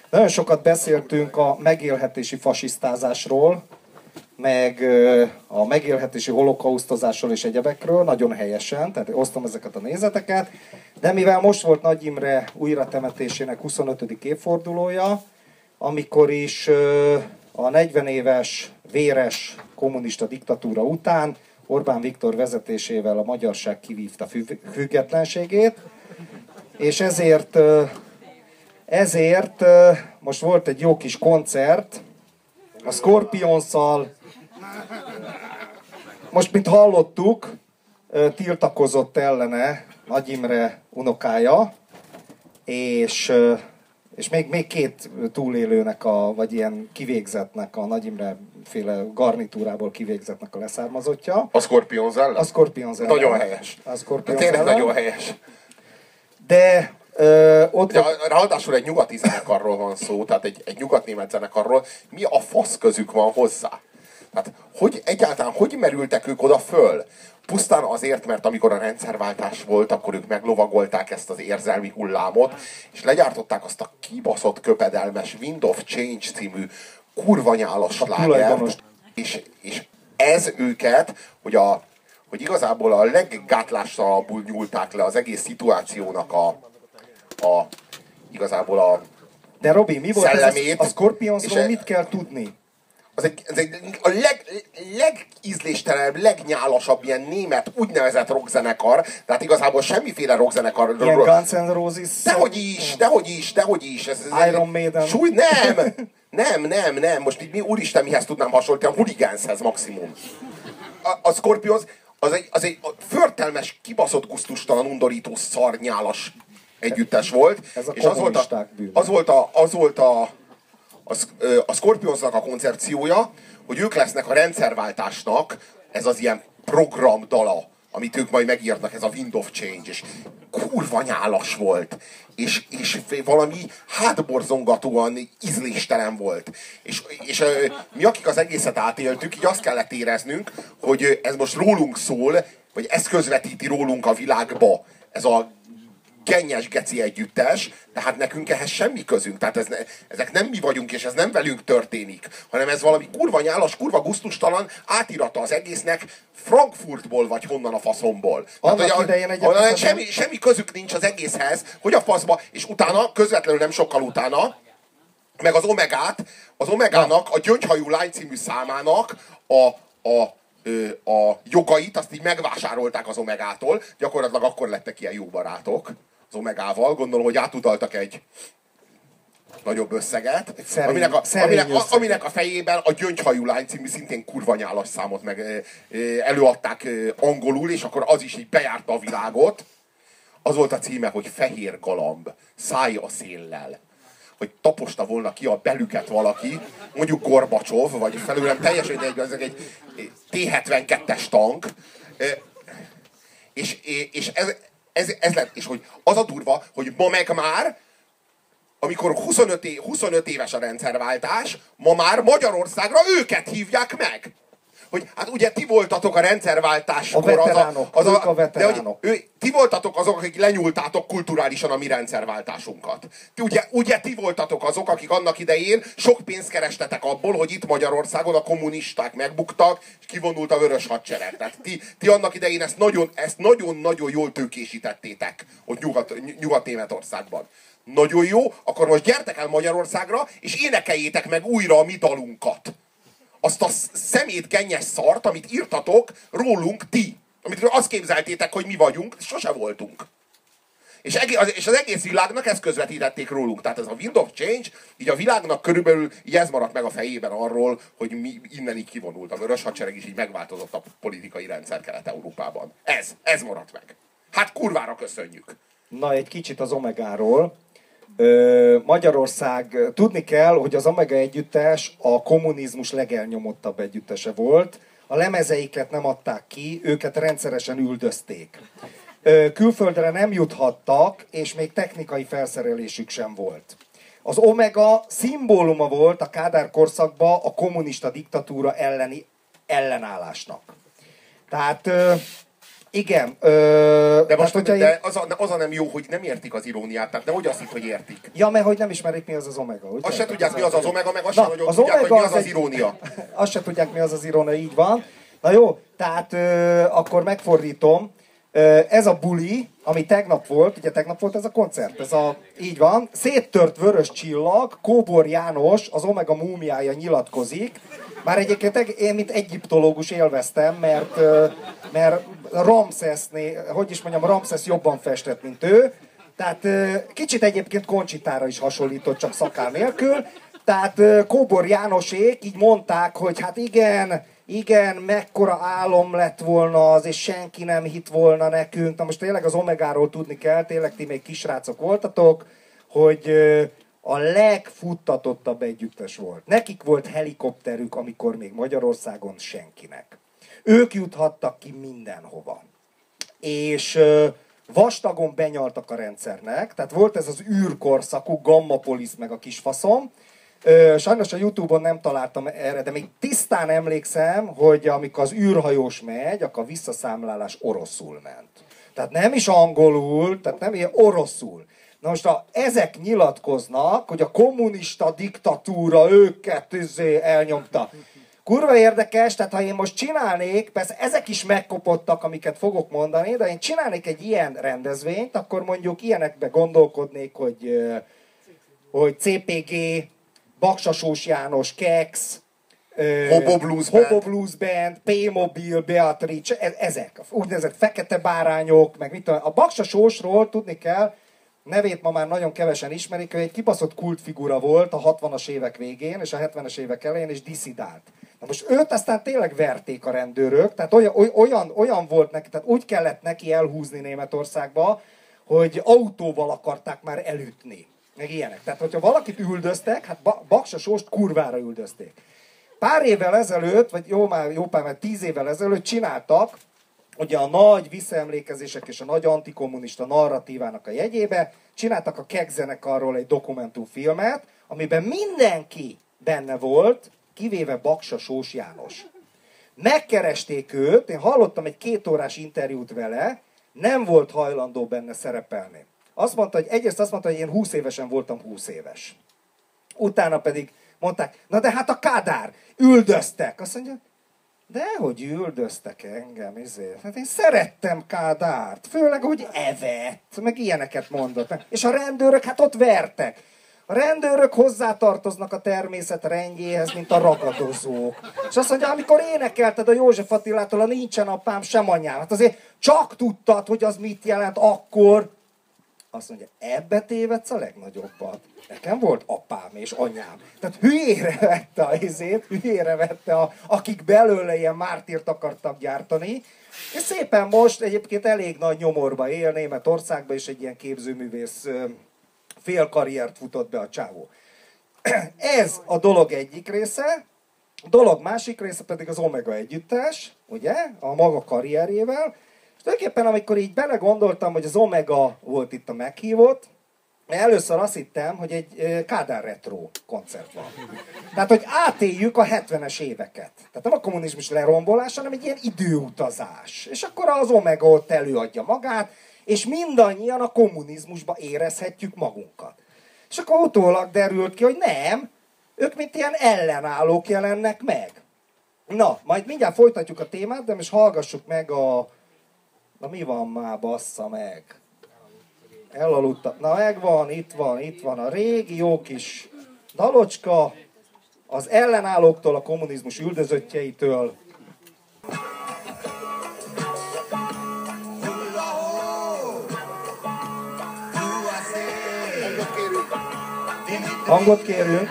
Nagyon sokat beszéltünk a megélhetési fasisztázásról, meg a megélhetési holokausztozásról és egyebekről, nagyon helyesen, tehát osztom ezeket a nézeteket, de mivel most volt Nagy Imre újratemetésének 25. évfordulója, amikor is a 40 éves véres kommunista diktatúra után Orbán Viktor vezetésével a magyarság kivívta függetlenségét, és ezért most volt egy jó kis koncert a Scorpionsszal. Most, mint hallottuk, tiltakozott ellene Nagy Imre unokája, és még két túlélőnek, vagy ilyen kivégzetnek, a Nagy Imre féle garnitúrából kivégzetnek a leszármazottja. A Scorpions ellen? A Scorpions ellen. Nagyon helyes. A Scorpions tényleg ellen. nagyon helyes. De ott... Ráadásul egy nyugati zenekarról van szó, tehát egy nyugatnémet zenekarról. Mi a fasz közük van hozzá? Tehát egyáltalán hogy merültek ők oda föl? Pusztán azért, mert amikor a rendszerváltás volt, akkor ők meglovagolták ezt az érzelmi hullámot, és legyártották azt a kibaszott köpedelmes Wind of Change című kurva nyálas slágert, és ez őket, hogy igazából a leggátlástalanabbul nyúlták le az egész szituációnak igazából a De Robi, mi volt szellemét, ez? A Scorpionsról mit kell tudni? A legízléstelenebb, legnyálasabb ilyen német úgynevezett rockzenekar, tehát igazából semmiféle rockzenekar. Ilyen Guns N' Roses. Dehogy is. Iron Maiden. Nem. Most így úristen, mihez tudnám hasonlítani? A Hooligans-hez maximum. A Scorpions az egy förtelmes, kibaszott, gusztustalan, undorító, szarnyálas együttes volt. Ez a és az volt a Scorpionsnak a koncepciója, hogy ők lesznek a rendszerváltásnak ez az ilyen programdala, amit ők majd megírnak, ez a Wind of Change, és kurva nyálas volt, és valami hátborzongatóan ízléstelen volt. És mi, akik az egészet átéltük, így azt kellett éreznünk, hogy ez most rólunk szól, vagy ez közvetíti rólunk a világba, ez a gennyes geci együttes, de hát nekünk ehhez semmi közünk. Tehát ezek nem mi vagyunk, és ez nem velünk történik, hanem ez valami kurva nyálas, kurva gusztustalan átirata az egésznek Frankfurtból, vagy honnan a faszomból. Tehát, semmi közük nincs az egészhez, hogy a faszba, és utána, közvetlenül nem sokkal utána, meg az Omegának, a Gyöngyhajú lány című számának a jogait, azt így megvásárolták az Omegától, gyakorlatilag akkor lettek ilyen jó barátok az Omegával, gondolom, hogy átutaltak egy nagyobb összeget, aminek a fejében a Gyöngyhajú lány című szintén kurva nyálas számot meg előadták angolul, és akkor az is így bejárta a világot. Az volt a címe, hogy Fehér galamb, szállj a széllel. Hogy taposta volna ki a belüket valaki, mondjuk Gorbacsov, vagy felőlem teljesen egy T-72-es tank, és ez lett, és hogy az a durva, hogy ma meg már, amikor 25 éves a rendszerváltás, ma már Magyarországra őket hívják meg. Hogy hát ugye ti voltatok a rendszerváltáskor a veteránok. Ti voltatok azok, akik lenyúltátok kulturálisan a mi rendszerváltásunkat. Ugye ti voltatok azok, akik annak idején sok pénzt kerestetek abból, hogy itt Magyarországon a kommunisták megbuktak, és kivonult a vörös hadsereg. Tehát ti annak idején ezt nagyon-nagyon jól tőkésítettétek ott Nyugat-Németországban. Nagyon jó, akkor most gyertek el Magyarországra, és énekeljétek meg újra a mi dalunkat. Azt a szemét gennyes szart, amit írtatok rólunk ti. Amit azt képzeltétek, hogy mi vagyunk, sose voltunk. És az egész világnak ezt közvetítették rólunk. Tehát ez a Wind of Change, így a világnak körülbelül így ez maradt meg a fejében arról, hogy mi innen így kivonult. A vörös hadsereg is így megváltozott a politikai rendszer Kelet-Európában. Ez maradt meg. Hát kurvára köszönjük. Na, egy kicsit az Omegáról. Magyarország, tudni kell, hogy az Omega együttes a kommunizmus legelnyomottabb együttese volt. A lemezeiket nem adták ki, őket rendszeresen üldözték. Külföldre nem juthattak, és még technikai felszerelésük sem volt. Az Omega szimbóluma volt a Kádár korszakban a kommunista diktatúra elleni ellenállásnak. Tehát Igen. De most, hogyha de az a nem jó, hogy nem értik az iróniát, tehát nehogy azt hitt, hogy értik. Ja, mert hogy nem ismerik, mi az az omega, ugye? Azt se tudják, mi az az omega, meg azt sem nagyon tudják, hogy mi az az irónia. Azt se tudják, mi az az irónia, így van. Na jó, tehát akkor megfordítom. Ez a buli, ami tegnap volt, ugye tegnap volt ez a koncert, így van, széttört vörös csillag, Kóbor János, az Omega múmiája nyilatkozik. Már egyébként én, mint egyiptológus élveztem, mert Ramszesz jobban festett, mint ő. Tehát kicsit egyébként Koncsitára is hasonlított, csak szakál nélkül. Tehát Kóbor Jánosék így mondták, hogy hát igen, mekkora álom lett volna az, és senki nem hitt volna nekünk. Na most tényleg az Omegáról tudni kell, tényleg ti még kisrácok voltatok, hogy a legfuttatottabb együttes volt. Nekik volt helikopterük, amikor még Magyarországon senkinek. Ők juthattak ki mindenhova. És vastagon benyaltak a rendszernek, tehát volt ez az űrkorszakú, Gammapolis meg a kisfaszom. Sajnos a Youtube-on nem találtam erre, de még tisztán emlékszem, hogy amikor az űrhajós megy, akkor a visszaszámlálás oroszul ment. Tehát nem is angolul, tehát nem ilyen oroszul. Na most ezek nyilatkoznak, hogy a kommunista diktatúra őket elnyomta. Kurva érdekes, tehát ha én most csinálnék, persze ezek is megkopottak, amiket fogok mondani, de én csinálnék egy ilyen rendezvényt, akkor mondjuk ilyenekbe gondolkodnék, hogy CPG, Baksasós János, Kex, Hobo Blues Band, P-Mobil, Beatrice, ezek, úgynevezett fekete bárányok, meg mit tudom. A Baksasósról tudni kell, nevét ma már nagyon kevesen ismerik, ő egy kibaszott kultfigura volt a 60-as évek végén és a 70-es évek elején, és disszidált. Na most őt aztán tényleg verték a rendőrök, tehát olyan volt neki, tehát úgy kellett neki elhúzni Németországba, hogy autóval akarták már elütni, meg ilyenek. Tehát, hogyha valakit üldöztek, hát Baksasóst kurvára üldözték. Pár évvel ezelőtt, vagy jó pár, mert 10 évvel ezelőtt csináltak, ugye a nagy visszaemlékezések és a nagy antikommunista narratívának a jegyébe, csináltak a Kek zenekarról egy dokumentumfilmet, amiben mindenki benne volt, kivéve Baksasós János. Megkeresték őt, én hallottam egy 2 órás interjút vele, nem volt hajlandó benne szerepelni. Egyrészt azt mondta, hogy én 20 évesen voltam 20 éves. Utána pedig mondták, na de hát a Kádár, üldöztek. Azt mondja, dehogy üldöztek engem, ezért. Hát én szerettem Kádárt, főleg, hogy evett, meg ilyeneket mondott. És a rendőrök, hát ott vertek. A rendőrök hozzátartoznak a természet rendjéhez, mint a ragadozók. És azt mondja, amikor énekelted a József Attilától a Nincsen apám, sem anyám, hát azért csak tudtad, hogy az mit jelent akkor. Azt mondja, ebbe tévedsz a legnagyobbat. Nekem volt apám és anyám. Tehát hülyére vette akik belőle ilyen mártírt akartak gyártani. És szépen most egyébként elég nagy nyomorba él Németországban, és egy ilyen képzőművész félkarriert futott be a csávó. Ez a dolog egyik része. A dolog másik része pedig az Omega együttes, ugye, a maga karrierjével. És tulajdonképpen amikor így belegondoltam, hogy az Omega volt itt a meghívott, először azt hittem, hogy egy Kádár retro koncert van. Tehát, hogy átéljük a 70-es éveket. Tehát nem a kommunizmus lerombolása, hanem egy ilyen időutazás. És akkor az Omega ott előadja magát, és mindannyian a kommunizmusba érezhetjük magunkat. És akkor utólag derült ki, hogy nem, ők mint ilyen ellenállók jelennek meg. Na, majd mindjárt folytatjuk a témát, de most hallgassuk meg Na mi van már, bassza meg? Elaludtam. Na megvan, itt van a régi jó kis dalocska, az ellenállóktól, a kommunizmus üldözöttjeitől. Hangot kérünk.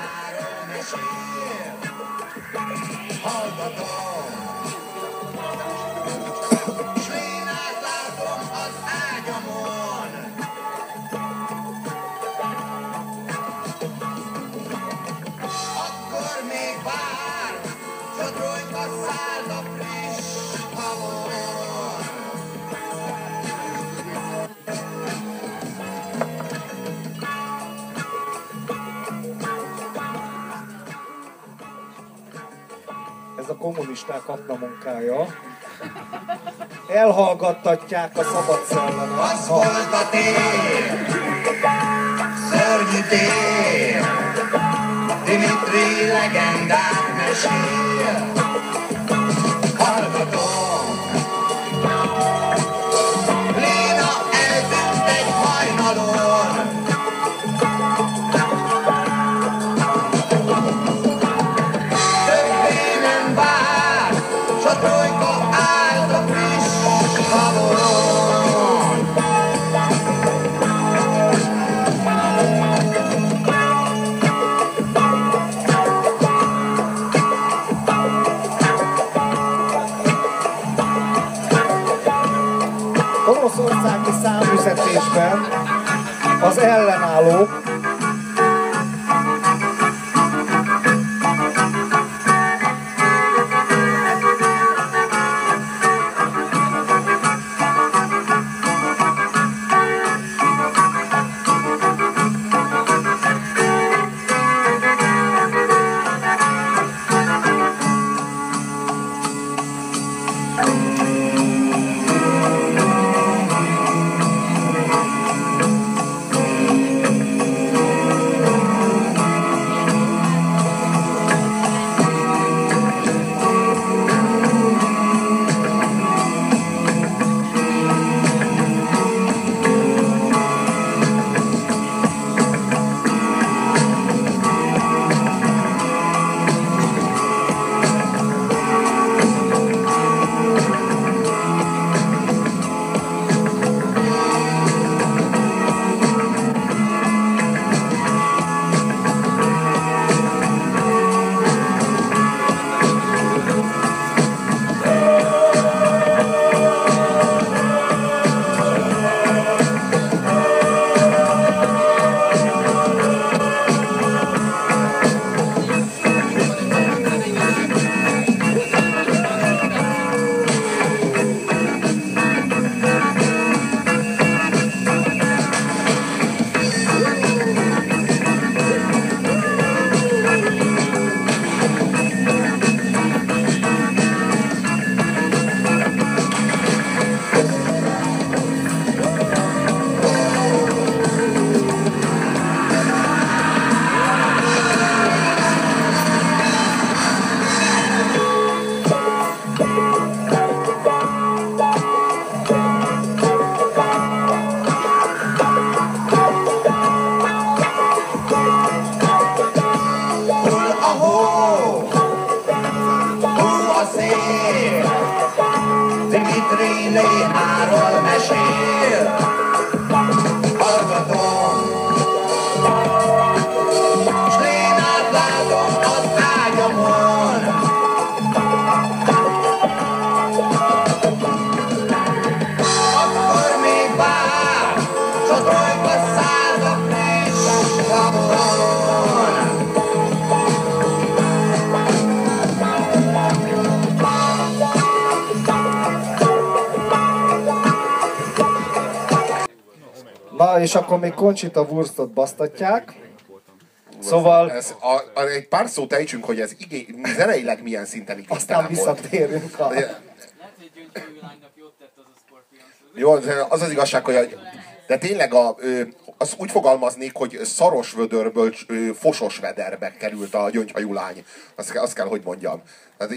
Ez a kommunisták aknamunkája. elhallgattatják a szabad szellemet. Az volt a tér, szörnyű tér, Dimitri legendát mesél. Hallgatom, Léna eltűnt egy hajnalon. Többé nem vár, s a trojka állt a friss havon. Oroszországi számüzetésben az ellenállók Dimitri Lénáról mesél. Hallgatom, s Lénát látom az ágyamon. Akkor még vár, s a trojka száll a friss havon. Na, és akkor még Conchita Wurstot basztatják. Szóval... Egy pár szót ejtsünk, hogy ez zeneileg milyen szinten Aztán igénytelen volt. visszatérünk a... Jó, az az igazság, hogy de tényleg azt úgy fogalmaznék, hogy szaros vödörből fosos vederbe került a gyöngyhajú lány. Azt kell, hogy mondjam. Tehát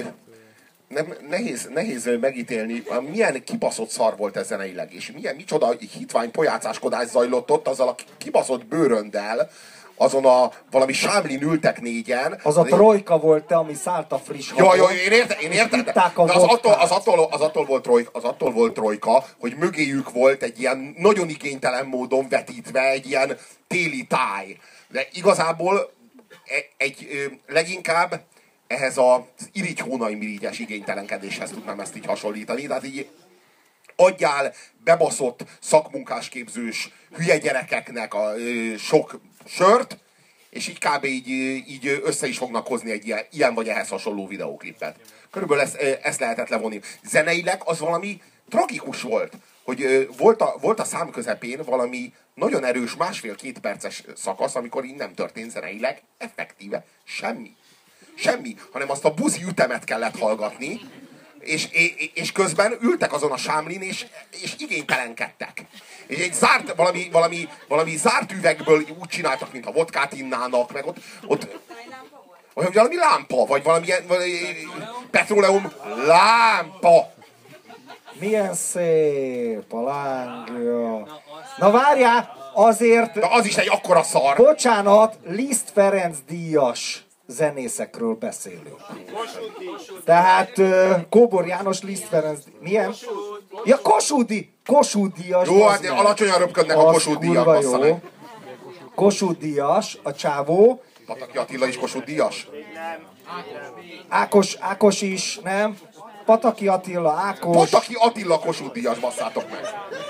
nehéz megítélni, milyen kibaszott szar volt ez zeneileg, és micsoda hitvány pojácáskodás zajlott ott azzal a kibaszott bőröndel, azon a valami sámlin ültek négyen. Az a trojka volt, ami szállt a friss havon. Jó, én értem. De az attól volt trojka, hogy mögéjük volt egy ilyen nagyon igénytelen módon vetítve egy ilyen téli táj. De igazából leginkább ehhez az irigy-hónai-mirigyes igénytelenkedéshez tudnám ezt így hasonlítani. Tehát így adjál bebaszott szakmunkásképzős hülye gyerekeknek a sok sört, és így kb. Így össze is fognak hozni egy ilyen vagy ehhez hasonló videóklipet. Körülbelül ezt lehetett levonni. Zeneileg az valami tragikus volt, hogy volt a szám közepén valami nagyon erős másfél-két perces szakasz, amikor így nem történt zeneileg effektíve semmi, hanem azt a buzi ütemet kellett hallgatni, és közben ültek azon a sámlin, és igénytelenkedtek. És egy zárt, valami zárt üvegből úgy csináltak, mintha vodkát innának, meg ott vagy valami lámpa, vagy valami petróleum lámpa. Milyen szép a lángja. Na várjál, azért... De az is egy akkora szar. Bocsánat, Liszt Ferenc díjas zenészekről beszélünk. Tehát Kóbor János, Liszt Ferenc... Milyen? Ja, Kossuth díjas. Jó, hát alacsonyan röpködnek a Kossuth díjak, bassza meg. Kossuth díjas, a csávó. Pataki Attila is Kossuth díjas? Ákos is, nem? Pataki Attila, Ákos. Pataki Attila Kossuth díjas, basszátok meg.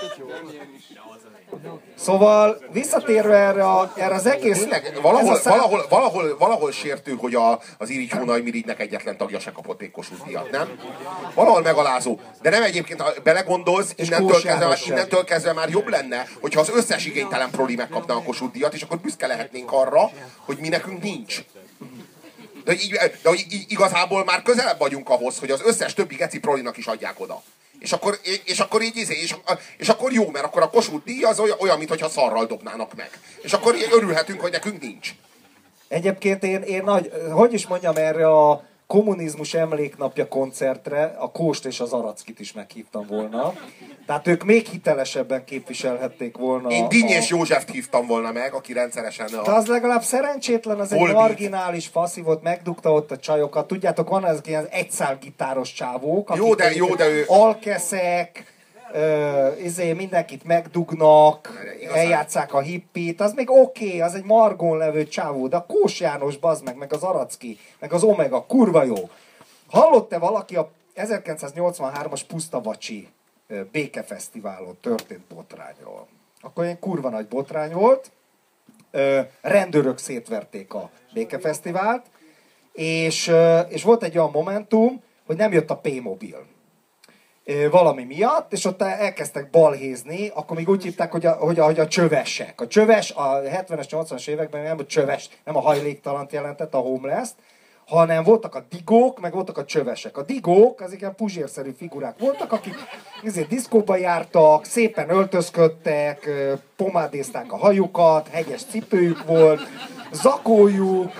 Szóval visszatérve erre az egész... Tényleg, valahol sértő, hogy az Irigy Hónai Mirigynek egyetlen tagja se kapott még Kossuth díjat, nem? Valahol megalázó. De nem egyébként, ha belegondolsz, innentől kezdve már jobb lenne, hogyha az összes igénytelen proli megkapna a Kossuth díjat, és akkor büszke lehetnénk arra, hogy mi nekünk nincs. De igazából már közelebb vagyunk ahhoz, hogy az összes többi geci prolinak is adják oda. És akkor jó, mert akkor a Kossuth díj az olyan, mintha szarral dobnának meg. És akkor örülhetünk, hogy nekünk nincs. Egyébként én hogy is mondjam, erre a kommunizmus emléknapja koncertre a Kóst és az Arackit is meghívtam volna. Tehát ők még hitelesebben képviselhették volna. Én Dinnyés Józseft hívtam volna meg, aki rendszeresen... De az legalább szerencsétlen, az egy marginális faszi volt, megdugta ott a csajokat. Tudjátok, van ezek ilyen egyszálgitáros csávók, akik jó, de ő... alkeszek, mindenkit megdugnak, eljátszák a hippit, az még oké, az egy margon levő csávó, de a Kós János, bazd meg az Aracki, meg az Omega, kurva jó. Hallott-e valaki a 1983-as Pusztavacsi békefesztiválon történt botrányról? Akkor egy kurva nagy botrány volt, rendőrök szétverték a békefesztivált, és volt egy olyan momentum, hogy nem jött a P-mobil valami miatt, és ott elkezdtek balhézni, akkor még úgy hívták, hogy a csövesek. A csöves a 70-es, 80-as években nem a csöves, nem a hajléktalant jelentett, a homeless-t, hanem voltak a digók, meg voltak a csövesek. A digók, az ilyen puzsérszerű figurák voltak, akik diszkóba jártak, szépen öltözködtek, pomádézták a hajukat, hegyes cipőjük volt, zakójuk,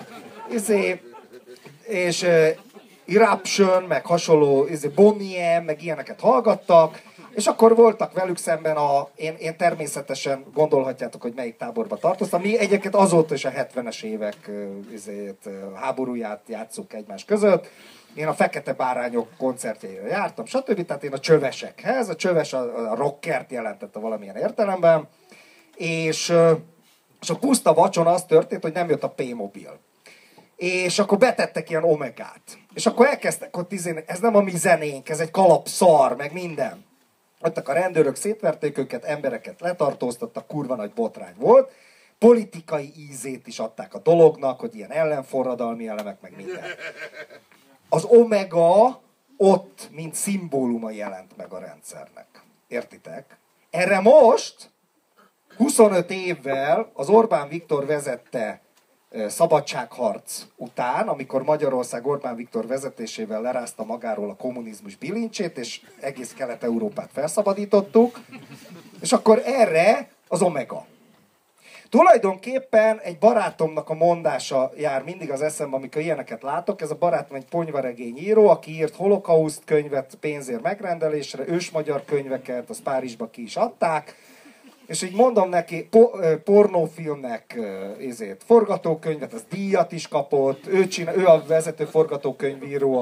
és Eruption, meg hasonló Bonnie M, meg ilyeneket hallgattak, és akkor voltak velük szemben én természetesen gondolhatjátok, hogy melyik táborba tartoztam. Mi egyébként azóta is a 70-es évek háborúját játsszuk egymás között. Én a Fekete Bárányok koncertjeire jártam, stb. Tehát én a csövesekhez, a csöves a rockert jelentette valamilyen értelemben, és a puszta vacson az történt, hogy nem jött a P-mobil. És akkor betettek ilyen Omegát. És akkor elkezdtek ott ez nem a mi zenénk, ez egy kalapszar, meg minden. Jöttek a rendőrök, szétverték őket, embereket letartóztattak, kurva nagy botrány volt. Politikai ízét is adták a dolognak, hogy ilyen ellenforradalmi elemek, meg minden. Az Omega ott, mint szimbóluma jelent meg a rendszernek. Értitek? Erre most, 25 évvel az Orbán Viktor vezette szabadságharc után, amikor Magyarország Orbán Viktor vezetésével lerázta magáról a kommunizmus bilincsét, és egész Kelet-Európát felszabadítottuk, és akkor erre az Omega. Tulajdonképpen egy barátomnak a mondása jár mindig az eszembe, amikor ilyeneket látok. Ez a barátom egy ponyvaregényíró, aki írt holokauszt könyvet pénzért megrendelésre, ősmagyar könyveket, azt Párizsba ki is adták, és így mondom neki, pornófilmnek forgatókönyvet, az díjat is kapott, ő a vezető forgatókönyvíró,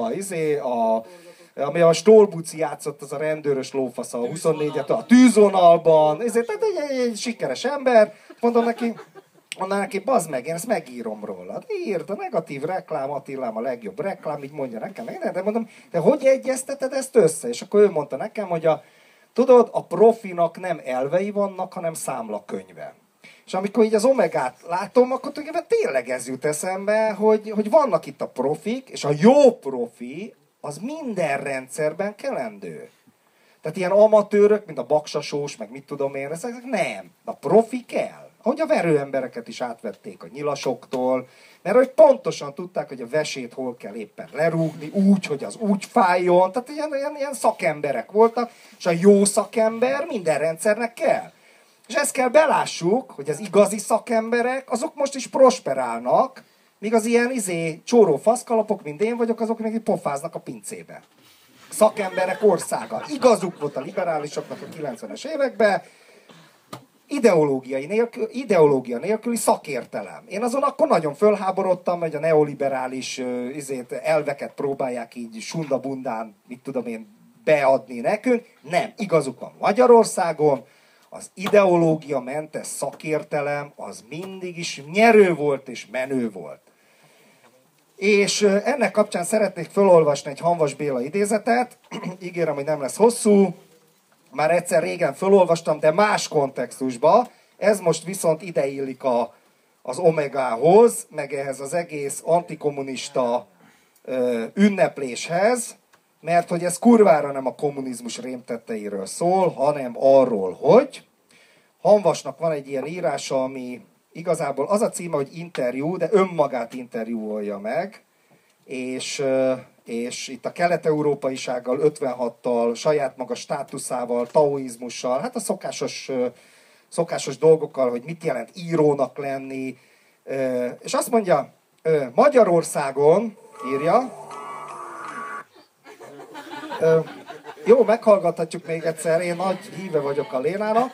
ami a Stolbuci játszott, az a rendőrös lófasz a 24-et, a tűzvonalban, tehát egy sikeres ember. Mondom neki, bazd meg, én ezt megírom rólad. Írd, a negatív reklám, Attilám a legjobb reklám, így mondja nekem. De mondom, de hogy egyezteted ezt össze? És akkor ő mondta nekem, hogy tudod, a profinak nem elvei vannak, hanem számlakönyve. És amikor így az Omegát látom, akkor tényleg ez jut eszembe, hogy vannak itt a profik, és a jó profi az minden rendszerben kelendő. Tehát ilyen amatőrök, mint a Baksasós, meg mit tudom én, ezek nem. A profi kell. Ahogy a verőembereket is átvették a nyilasoktól, mert hogy pontosan tudták, hogy a vesét hol kell éppen lerúgni, úgy, hogy az úgy fájjon. Tehát ilyen szakemberek voltak, és a jó szakember minden rendszernek kell. És ezt kell belássuk, hogy az igazi szakemberek, azok most is prosperálnak, míg az ilyen csóró faszkalapok, mint én vagyok, azok még pofáznak a pincébe. Szakemberek országa. Igazuk volt a liberálisoknak a 90-es években, ideológia nélküli szakértelem. Én azon akkor nagyon fölháborodtam, hogy a neoliberális elveket próbálják így sundabundán, mit tudom én, beadni nekünk. Nem, igazuk van Magyarországon, az ideológia mentes szakértelem az mindig is nyerő volt és menő volt. És ennek kapcsán szeretnék felolvasni egy Hamvas Béla idézetet, ígérem, hogy nem lesz hosszú, már egyszer régen felolvastam, de más kontextusba, ez most viszont ideillik az Omegához, meg ehhez az egész antikommunista ünnepléshez, mert hogy ez kurvára nem a kommunizmus rémtetteiről szól, hanem arról, hogy Hamvasnak van egy ilyen írása, ami igazából az a címe, hogy interjú, de önmagát interjúolja meg, és itt a kelet-európaisággal, 56-tal, saját maga státuszával, taoizmussal, hát a szokásos dolgokkal, hogy mit jelent írónak lenni, és azt mondja, Magyarországon, írja, jó, meghallgathatjuk még egyszer, én nagy híve vagyok a Lénának.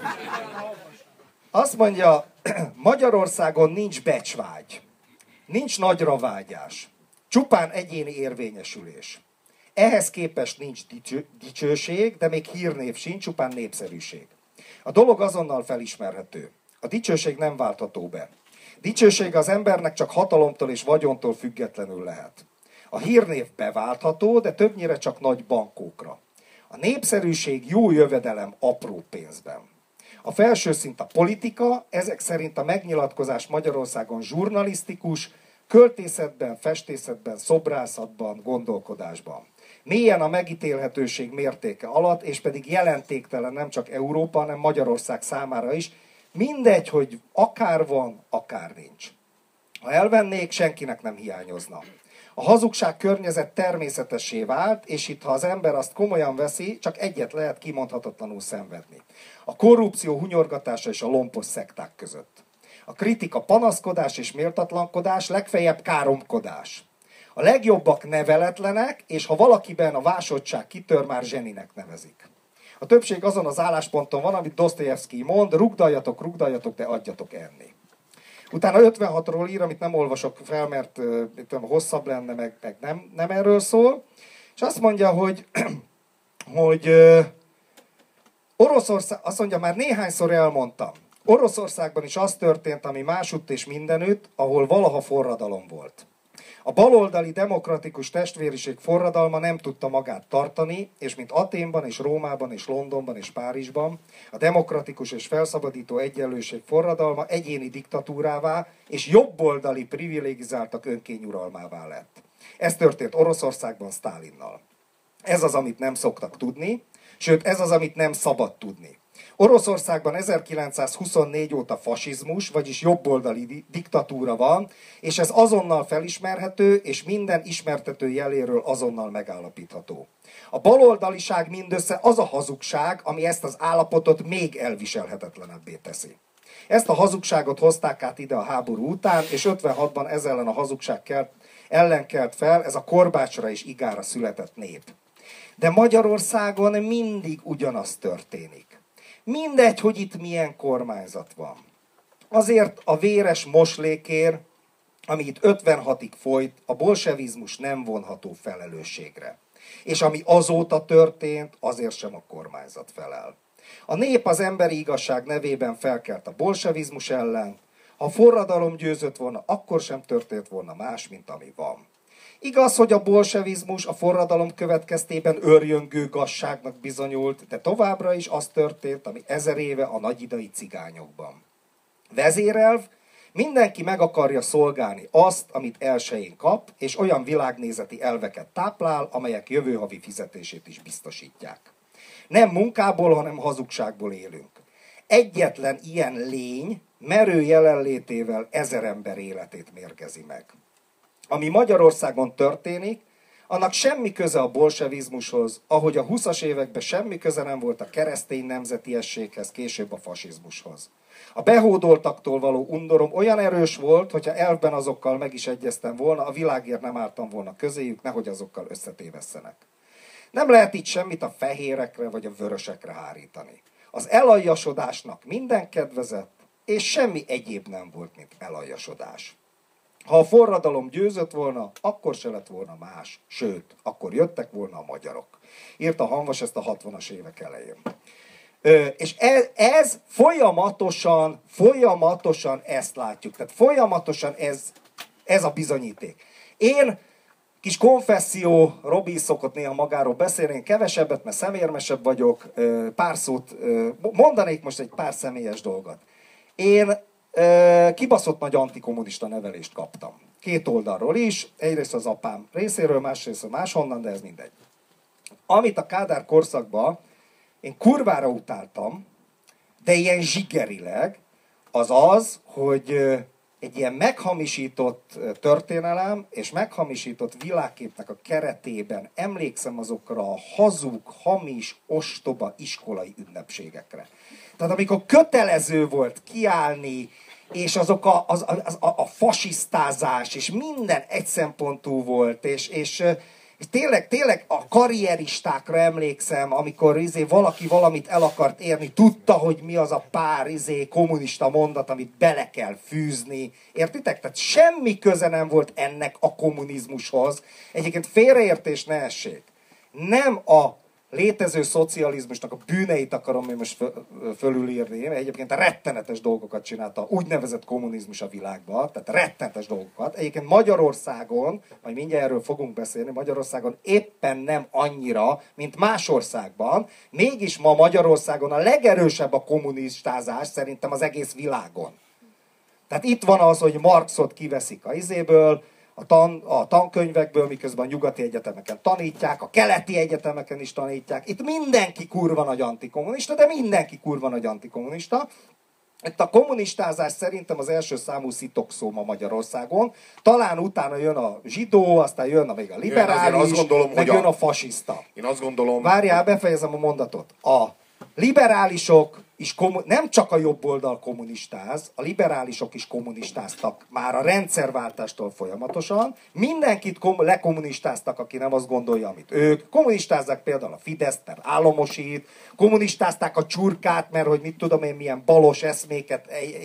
Azt mondja, Magyarországon nincs becsvágy, nincs nagyra vágyás, csupán egyéni érvényesülés. Ehhez képest nincs dicsőség, de még hírnév sincs, csupán népszerűség. A dolog azonnal felismerhető. A dicsőség nem váltható be. Dicsőség az embernek csak hatalomtól és vagyontól függetlenül lehet. A hírnév beváltható, de többnyire csak nagy bankókra. A népszerűség jó jövedelem apró pénzben. A felső szint a politika, ezek szerint a megnyilatkozás Magyarországon zsurnalisztikus, költészetben, festészetben, szobrászatban, gondolkodásban. Mélyen a megítélhetőség mértéke alatt, és pedig jelentéktelen nem csak Európa, hanem Magyarország számára is. Mindegy, hogy akár van, akár nincs. Ha elvennék, senkinek nem hiányozna. A hazugság környezet természetessé vált, és itt, ha az ember azt komolyan veszi, csak egyet lehet kimondhatatlanul szenvedni. A korrupció hunyorgatása és a lompos szekták között. A kritika panaszkodás és méltatlankodás, legfeljebb káromkodás. A legjobbak neveletlenek, és ha valakiben a vásottság kitör, már zseninek nevezik. A többség azon az állásponton van, amit Dostoyevsky mond, rugdaljatok, de adjatok enni. Utána 56-ról ír, amit nem olvasok fel, mert hosszabb lenne, meg nem erről szól. És azt mondja, hogy Oroszország, azt mondja, már néhányszor elmondtam, Oroszországban is az történt, ami másutt és mindenütt, ahol valaha forradalom volt. A baloldali demokratikus testvériség forradalma nem tudta magát tartani, és mint Athénban és Rómában és Londonban és Párizsban, a demokratikus és felszabadító egyenlőség forradalma egyéni diktatúrává és jobboldali privilegizáltak önkényuralmává lett. Ez történt Oroszországban Sztálinnal. Ez az, amit nem szoktak tudni, sőt ez az, amit nem szabad tudni. Oroszországban 1924 óta fasizmus, vagyis jobboldali diktatúra van, és ez azonnal felismerhető, és minden ismertető jeléről azonnal megállapítható. A baloldaliság mindössze az a hazugság, ami ezt az állapotot még elviselhetetlenebbé teszi. Ezt a hazugságot hozták át ide a háború után, és 56-ban ez ellen a hazugság ellen kelt fel, ez a korbácsra és igára született nép. De Magyarországon mindig ugyanaz történik. Mindegy, hogy itt milyen kormányzat van. Azért a véres moslékért, ami itt 56-ig folyt, a bolsevizmus nem vonható felelősségre. És ami azóta történt, azért sem a kormányzat felel. A nép az emberi igazság nevében felkelt a bolsevizmus ellen. Ha a forradalom győzött volna, akkor sem történt volna más, mint ami van. Igaz, hogy a bolsevizmus a forradalom következtében őrjöngő gazságnak bizonyult, de továbbra is az történt, ami 1000 éve a nagyidai cigányokban. Vezérelv, mindenki meg akarja szolgálni azt, amit elsején kap, és olyan világnézeti elveket táplál, amelyek jövő havi fizetését is biztosítják. Nem munkából, hanem hazugságból élünk. Egyetlen ilyen lény, merő jelenlétével 1000 ember életét mérgezi meg. Ami Magyarországon történik, annak semmi köze a bolsevizmushoz, ahogy a 20-as években semmi köze nem volt a keresztény nemzetiességhez, később a fasizmushoz. A behódoltaktól való undorom olyan erős volt, hogyha elvben azokkal meg is egyeztem volna, a világért nem álltam volna közéjük, nehogy azokkal összetévesszenek. Nem lehet itt semmit a fehérekre vagy a vörösekre hárítani. Az elaljasodásnak minden kedvezett, és semmi egyéb nem volt, mint elaljasodás. Ha a forradalom győzött volna, akkor se lett volna más, sőt, akkor jöttek volna a magyarok. Írta Hamvas ezt a 60-as évek elején. És ez folyamatosan ezt látjuk. Tehát folyamatosan ez a bizonyíték. Én, kis konfesszió, Robi szokott néha magáról beszélni, én kevesebbet, mert szemérmesebb vagyok, pár szót, mondanék most egy pár személyes dolgot. Én kibaszott nagy antikommunista nevelést kaptam. Két oldalról is, egyrészt az apám részéről, másrészt máshonnan, de ez mindegy. Amit a Kádár korszakban én kurvára utáltam, de ilyen zsigerileg, az, hogy egy ilyen meghamisított történelem és meghamisított világképnek a keretében emlékszem azokra a hazug, hamis, ostoba iskolai ünnepségekre. Tehát amikor kötelező volt kiállni, és azok a fasisztázás, és minden egyszempontú volt, és tényleg a karrieristákra emlékszem, amikor valaki valamit el akart érni, tudta, hogy mi az a pár kommunista mondat, amit bele kell fűzni. Értitek? Tehát semmi köze nem volt ennek a kommunizmushoz. Egyébként félreértés ne essék. Nem a létező szocializmusnak a bűneit akarom én most fölülírni. Egyébként rettenetes dolgokat csinálta úgynevezett kommunizmus a világban, tehát rettenetes dolgokat. Egyébként Magyarországon, majd mindjárt erről fogunk beszélni, Magyarországon éppen nem annyira, mint más országban. Mégis ma Magyarországon a legerősebb a kommunistázás szerintem az egész világon. Tehát itt van az, hogy Marxot kiveszik a izéből, a tankönyvekből, miközben a nyugati egyetemeken tanítják, a keleti egyetemeken is tanítják. Itt mindenki kurva nagy antikommunista, de mindenki kurva nagy antikommunista. Itt a kommunistázás szerintem az első számú szitokszó ma Magyarországon. Talán utána jön a zsidó, aztán jön még a liberális, meg jön a fasiszta. Én azt gondolom... Várjál, befejezem a mondatot. A liberálisok is nem csak a jobb oldal kommunistáz, a liberálisok is kommunistáztak már a rendszerváltástól folyamatosan. Mindenkit lekommunistáztak, aki nem azt gondolja, amit ők. Kommunistázzák például a Fideszt, mert államosít. Kommunistázták a csurkát, mert hogy mit tudom én, milyen balos eszméket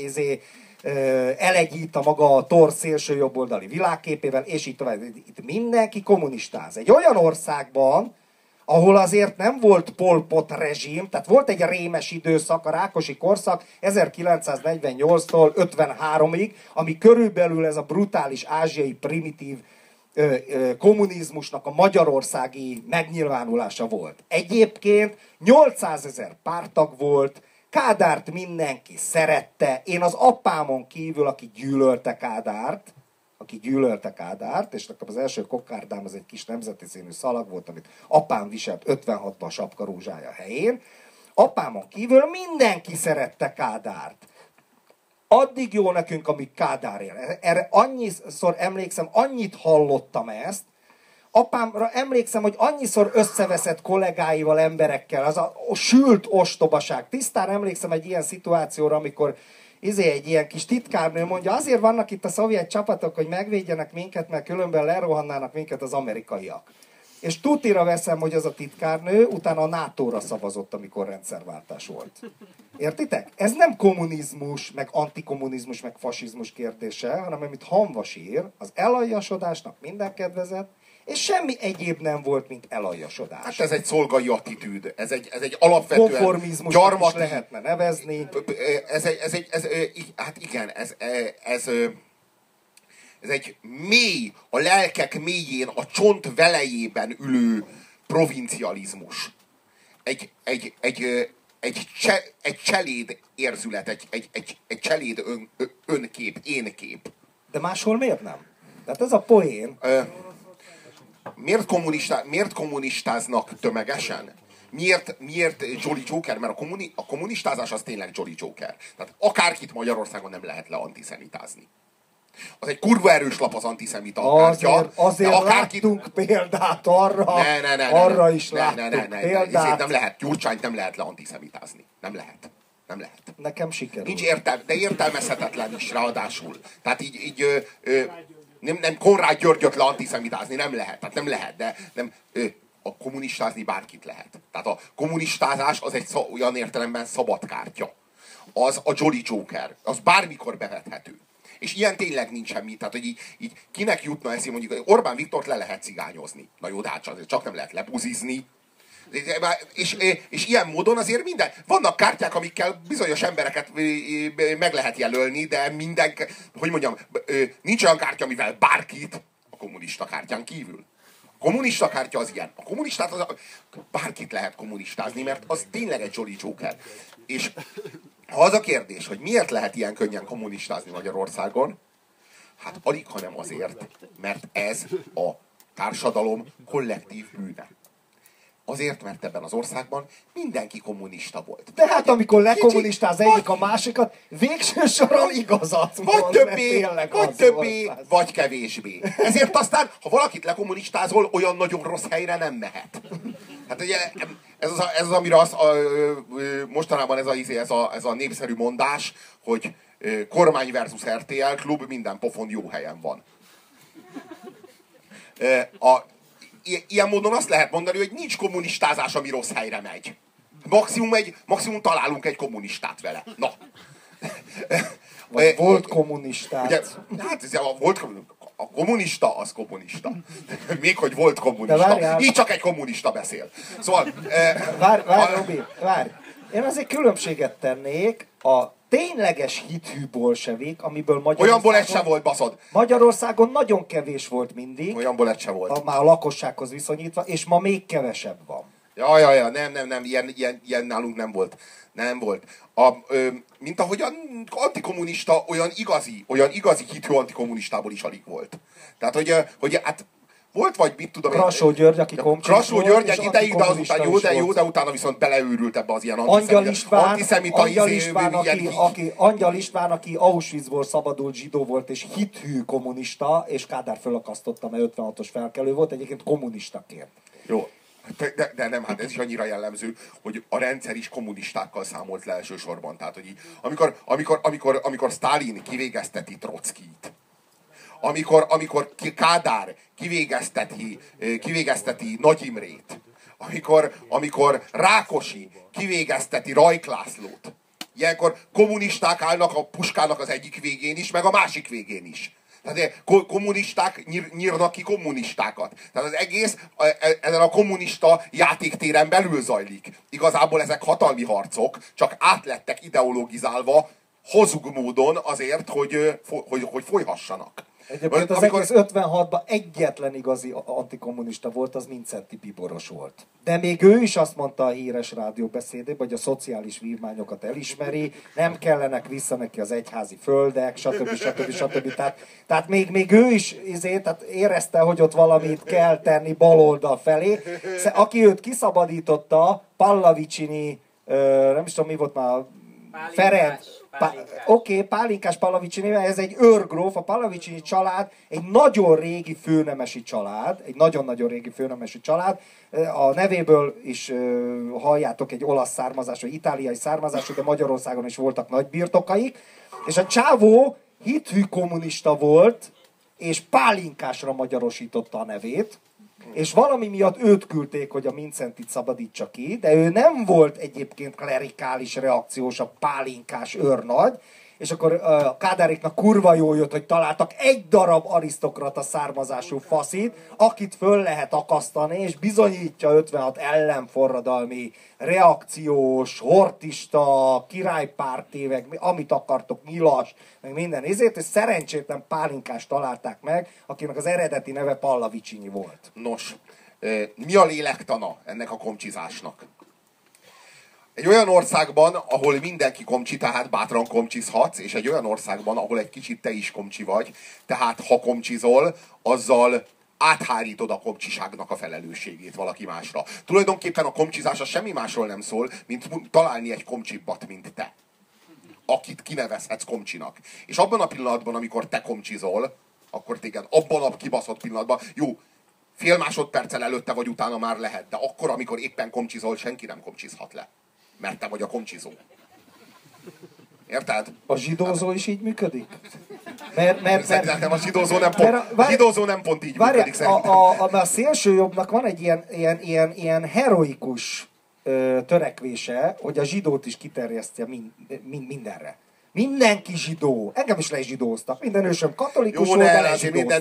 elegyít a maga a torz szélső jobboldali világképével, és így tovább. Itt mindenki kommunistáz. Egy olyan országban, ahol azért nem volt Pol Pot rezsim, tehát volt egy rémes időszak, a Rákosi korszak 1948-tól 53-ig, ami körülbelül ez a brutális ázsiai primitív kommunizmusnak a magyarországi megnyilvánulása volt. Egyébként 800 000 pártag volt, Kádárt mindenki szerette, én az apámon kívül, aki gyűlölte Kádárt, és nekem az első kokárdám az egy kis nemzeti színű szalag volt, amit apám viselt 56-ban sapkarózsája helyén. Apámon kívül mindenki szerette Kádárt. Addig jó nekünk, amíg Kádár él. Erre annyiszor emlékszem, annyit hallottam ezt. Apámra emlékszem, hogy annyiszor összeveszett kollégáival, emberekkel, az a sült ostobaság. Tisztán emlékszem egy ilyen szituációra, amikor egy ilyen kis titkárnő mondja, azért vannak itt a szovjet csapatok, hogy megvédjenek minket, mert különben lerohannának minket az amerikaiak. És tutira veszem, hogy az a titkárnő utána a NATO-ra szavazott, amikor rendszerváltás volt. Értitek? Ez nem kommunizmus, meg antikommunizmus, meg fasizmus kérdése, hanem amit Hamvas ír, az elaljasodásnak minden kedvezett, és semmi egyéb nem volt, mint elaljasodás. Hát ez egy szolgai attitűd, ez egy alapvetően konformizmus is lehetne nevezni. Hát igen, ez egy mély, a lelkek mélyén, a csont velejében ülő provincializmus. Egy cseléd érzület, egy cseléd önkép, énkép. De máshol miért nem? Tehát ez a poén. Miért kommunistáznak tömegesen? miért Jolly Joker? Mert a kommunistázás az tényleg Jolly Joker. Tehát akárkit Magyarországon nem lehet leantiszemitázni. Az egy kurva erős lap az antiszemita kártya. Azért láttunk példát arra, arra is láttunk példát. Nem lehet, Gyurcsányt nem lehet leantiszemitázni. Nem lehet. Nem lehet. Nekem sikerül. Nincs de értelmezhetetlen is ráadásul. Tehát így nem Konrád Györgyöt leantiszemitázni nem lehet. Tehát nem lehet, de nem, a kommunistázni bárkit lehet. Tehát a kommunistázás az egy olyan értelemben szabad kártya. Az a Jolly Joker. Az bármikor bevethető. És ilyen tényleg nincs semmi. Tehát, hogy így kinek jutna eszébe, mondjuk Orbán Viktort le lehet cigányozni. Na jó, de hát csak nem lehet lebuzizni. És ilyen módon azért vannak kártyák, amikkel bizonyos embereket meg lehet jelölni, de hogy mondjam, nincs olyan kártya, amivel bárkit, a kommunista kártyán kívül. A kommunista kártya az ilyen. A kommunistát bárkit lehet kommunistázni, mert az tényleg egy Jolly Joker. És ha az a kérdés, hogy miért lehet ilyen könnyen kommunistázni Magyarországon, hát alig, hanem azért, mert ez a társadalom kollektív bűne. Azért, mert ebben az országban mindenki kommunista volt. De hát amikor lekommunistáz egyik a másikat, végső soron igazat mond. Vagy többé, vagy kevésbé. Ezért aztán, ha valakit lekommunistázol, olyan nagyon rossz helyre nem mehet. Hát ugye, ez az amire mostanában ez a népszerű mondás, hogy kormány versus RTL klub, minden pofon jó helyen van. Ilyen módon azt lehet mondani, hogy nincs kommunistázás, ami rossz helyre megy. Maximum találunk egy kommunistát vele. Na. Vagy volt kommunistát. Ugye, hát a kommunista az kommunista. Még hogy volt kommunista. Így csak egy kommunista beszél. Szóval... Várj, Robi, várj. Én azért különbséget tennék a tényleges hithű bolsevik, amiből olyanból egy se volt, baszod. Magyarországon nagyon kevés volt mindig. Olyanból egy se volt. Már a lakossághoz viszonyítva, és ma még kevesebb van. Ja, nem, ilyen nálunk nem volt. Nem volt. Mint ahogy antikommunista, olyan igazi hithű antikommunistából is alig volt. Tehát, hogy hát volt, vagy mit tudom én. Krassó György, aki komcsis volt. Krassó György egy ideig, de azután jó, de utána viszont beleőrült ebbe az ilyen antiszemita Angyal István, aki Auschwitzból szabadult zsidó volt, és hithű kommunista, és Kádár fölakasztotta, mert 56-os felkelő volt, egyébként kommunistaként. Jó. De nem, hát ez is annyira jellemző, hogy a rendszer is kommunistákkal számolt le elsősorban. Tehát, hogy amikor Sztálin kivégezteti Trockijt, amikor Kádár kivégezteti Nagy Imrét, amikor Rákosi kivégezteti Rajk Lászlót, ilyenkor kommunisták állnak a puskának az egyik végén is, meg a másik végén is. Tehát kommunisták nyírnak ki kommunistákat. Tehát az egész ezen a kommunista játéktéren belül zajlik. Igazából ezek hatalmi harcok, csak átlettek ideologizálva hazug módon azért, hogy folyhassanak. Egyébként az egész 56-ban egyetlen igazi antikommunista volt, az Mindszenty Piboros volt. De még ő is azt mondta a híres rádióbeszédében, hogy a szociális vívmányokat elismeri, nem kellenek vissza neki az egyházi földek, stb. Tehát még ő is tehát érezte, hogy ott valamit kell tenni baloldal felé. Aki őt kiszabadította, Pallavicini, nem is tudom mi volt már, Ferenc. Pálinkás Pallavicini, ez egy őrgróf, a Pallavicini család egy nagyon régi főnemesi család, a nevéből is halljátok, egy olasz származású, itáliai származású, de Magyarországon is voltak nagy birtokaik, és a csávó hithű kommunista volt, és Pálinkásra magyarosította a nevét, és valami miatt őt küldték, hogy a Mindszentyt szabadítsa ki, de ő nem volt egyébként klerikális reakciós, a pálinkás őrnagy, és akkor a Kádáréknak kurva jól jött, hogy találtak egy darab arisztokrata származású faszit, akit föl lehet akasztani, és bizonyítja 56 ellenforradalmi, reakciós, hortista, királypárti, meg amit akartok, nyilas, meg minden ezért, és szerencsétlen Pálinkást találták meg, akinek az eredeti neve Pallavicini volt. Nos, mi a lélektana ennek a komcsizásnak? Egy olyan országban, ahol mindenki komcsi, tehát bátran komcsizhatsz, és egy olyan országban, ahol egy kicsit te is komcsi vagy, tehát ha komcsizol, azzal áthárítod a komcsiságnak a felelősségét valaki másra. Tulajdonképpen a komcsizás az semmi másról nem szól, mint találni egy komcsibbat, mint te. Akit kinevezhetsz komcsinak. És abban a pillanatban, amikor te komcsizol, akkor téged abban a kibaszott pillanatban, jó, fél másodperccel előtte vagy utána már lehet, de akkor, amikor éppen komcsizol, senki nem komcsizhat le. Mert te vagy a komcsizó. Érted? A zsidózó is így működik? Szerintem a zsidózó nem pont így működik szerintem. A szélsőjobbnak van egy ilyen heroikus törekvése, hogy a zsidót is kiterjesztje mindenre. Mindenki zsidó. Engem is lezsidóztak. Minden ősöm katolikus volt, de lezsidóztak.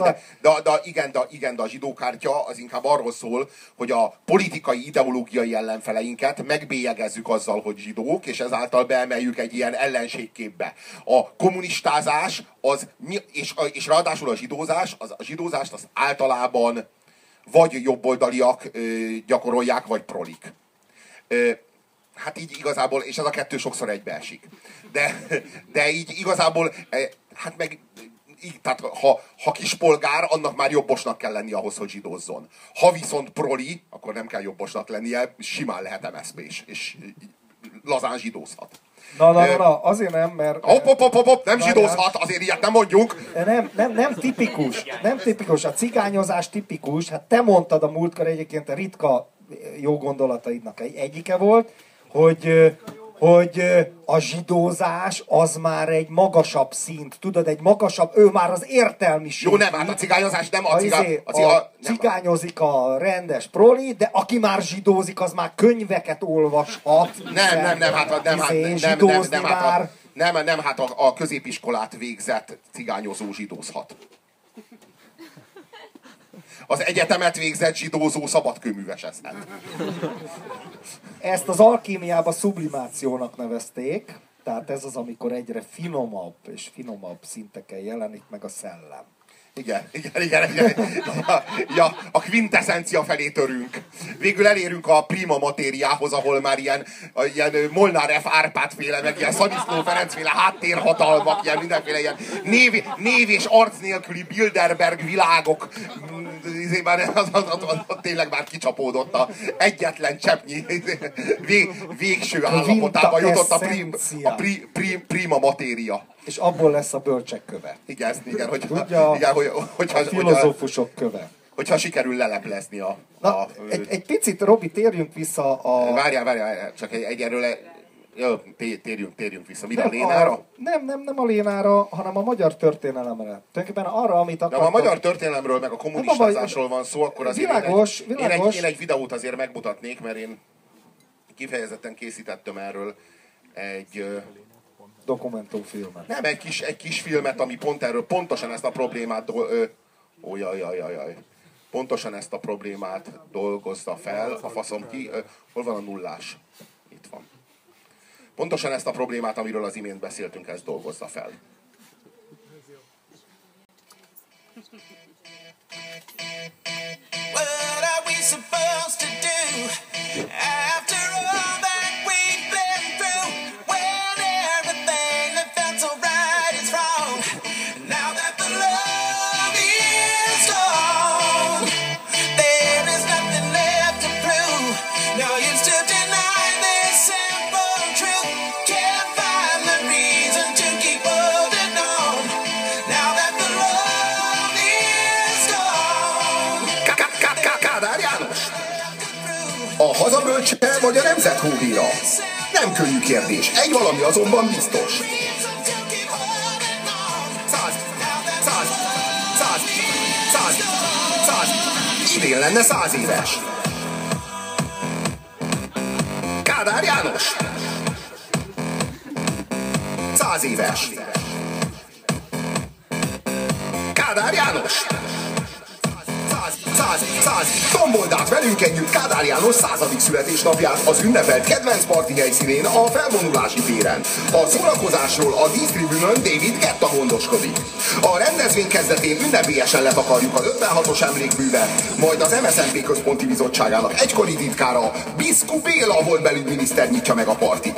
De a zsidókártya az inkább arról szól, hogy a politikai, ideológiai ellenfeleinket megbélyegezzük azzal, hogy zsidók, és ezáltal beemeljük egy ilyen ellenségképbe. A kommunistázás, és ráadásul a zsidózást az általában vagy jobboldaliak gyakorolják, vagy prolik. Hát így igazából, és ez a kettő sokszor egybeesik. De így igazából, hát meg, tehát ha kispolgár, annak már jobbosnak kell lenni ahhoz, hogy zsidózzon. Ha viszont proli, akkor nem kell jobbosnak lennie, simán lehet MSZP-s, és lazán zsidózhat. Na, azért nem, mert... Hopp, nem zsidózhat, azért ilyet nem mondjuk. Nem tipikus, nem tipikus, a cigányozás tipikus, hát te mondtad a múltkor egyébként a ritka jó gondolataidnak egyike volt, hogy a zsidózás az már egy magasabb szint, tudod, egy magasabb, ő már az értelmiség. Jó, nem, hát a cigányozás nem cigányozik a rendes proli, de aki már zsidózik, az már könyveket olvashat. Nem, hát a középiskolát végzett cigányozó zsidózhat. Az egyetemet végzett zsidózó szabadkőművesezhet. Ezt az alkímiába sublimációnak nevezték, tehát ez az, amikor egyre finomabb és finomabb szinteken jelenik meg a szellem. Igen. Ja, a quintessencia felé törünk. Végül elérünk a prima matériához, ahol már ilyen Molnár F. Árpád féle, meg ilyen Szaniszló Ferenc féle háttérhatalmak, ilyen mindenféle ilyen név és arc nélküli Bilderberg világok. Tényleg már kicsapódott a egyetlen cseppnyi végső állapotába jutott a prima matéria. És abból lesz a bölcsek köve. Igen, A filozófusok köve. Hogyha sikerül leleplezni egy picit, Robi, térjünk vissza a... Várjál, csak egyelőre... Jó, térjünk vissza. Mire, a Lénára? Nem a Lénára, hanem a magyar történelemre. Tulajdonképpen arra, amit akartam... De ha a magyar történelemről, meg a kommunistázásról van szó, akkor azért világos. Én egy videót azért megmutatnék, mert én kifejezetten készítettem erről egy... dokumentumfilmet. Nem, egy kis filmet, ami pontosan ezt a problémát pontosan ezt a problémát dolgozta fel. A faszom ki, hol van a nullás? Itt van. Pontosan ezt a problémát, amiről az imént beszéltünk, ezt dolgozza fel. What are we supposed to do after all that we've been through? When everything that felt so right is wrong. Now that the love is gone, there is nothing left to prove. No use to deny this simple truth. Can't find the reason to keep holding on. Now that the love is gone. Kádár János! A hazabölcse vagy a nemzet hóhíra? Nem könnyű kérdés, egy valami azonban biztos. 100 idén lenne 100 éves. Kádár János! 100 éves. Kádár János! 100. Tombold át velünk együtt Kádár János 100. születésnapját az ünnepelt kedvenc parti helyszínén, a felvonulási téren. A szórakozásról a dísztribünön David Guetta gondoskodik. A rendezvény kezdetén ünnepélyesen letakarjuk az 56-os emlékművet, majd az MSZNP központi bizottságának egykori titkára, Biszku Béla volt belügyminiszter nyitja meg a partit.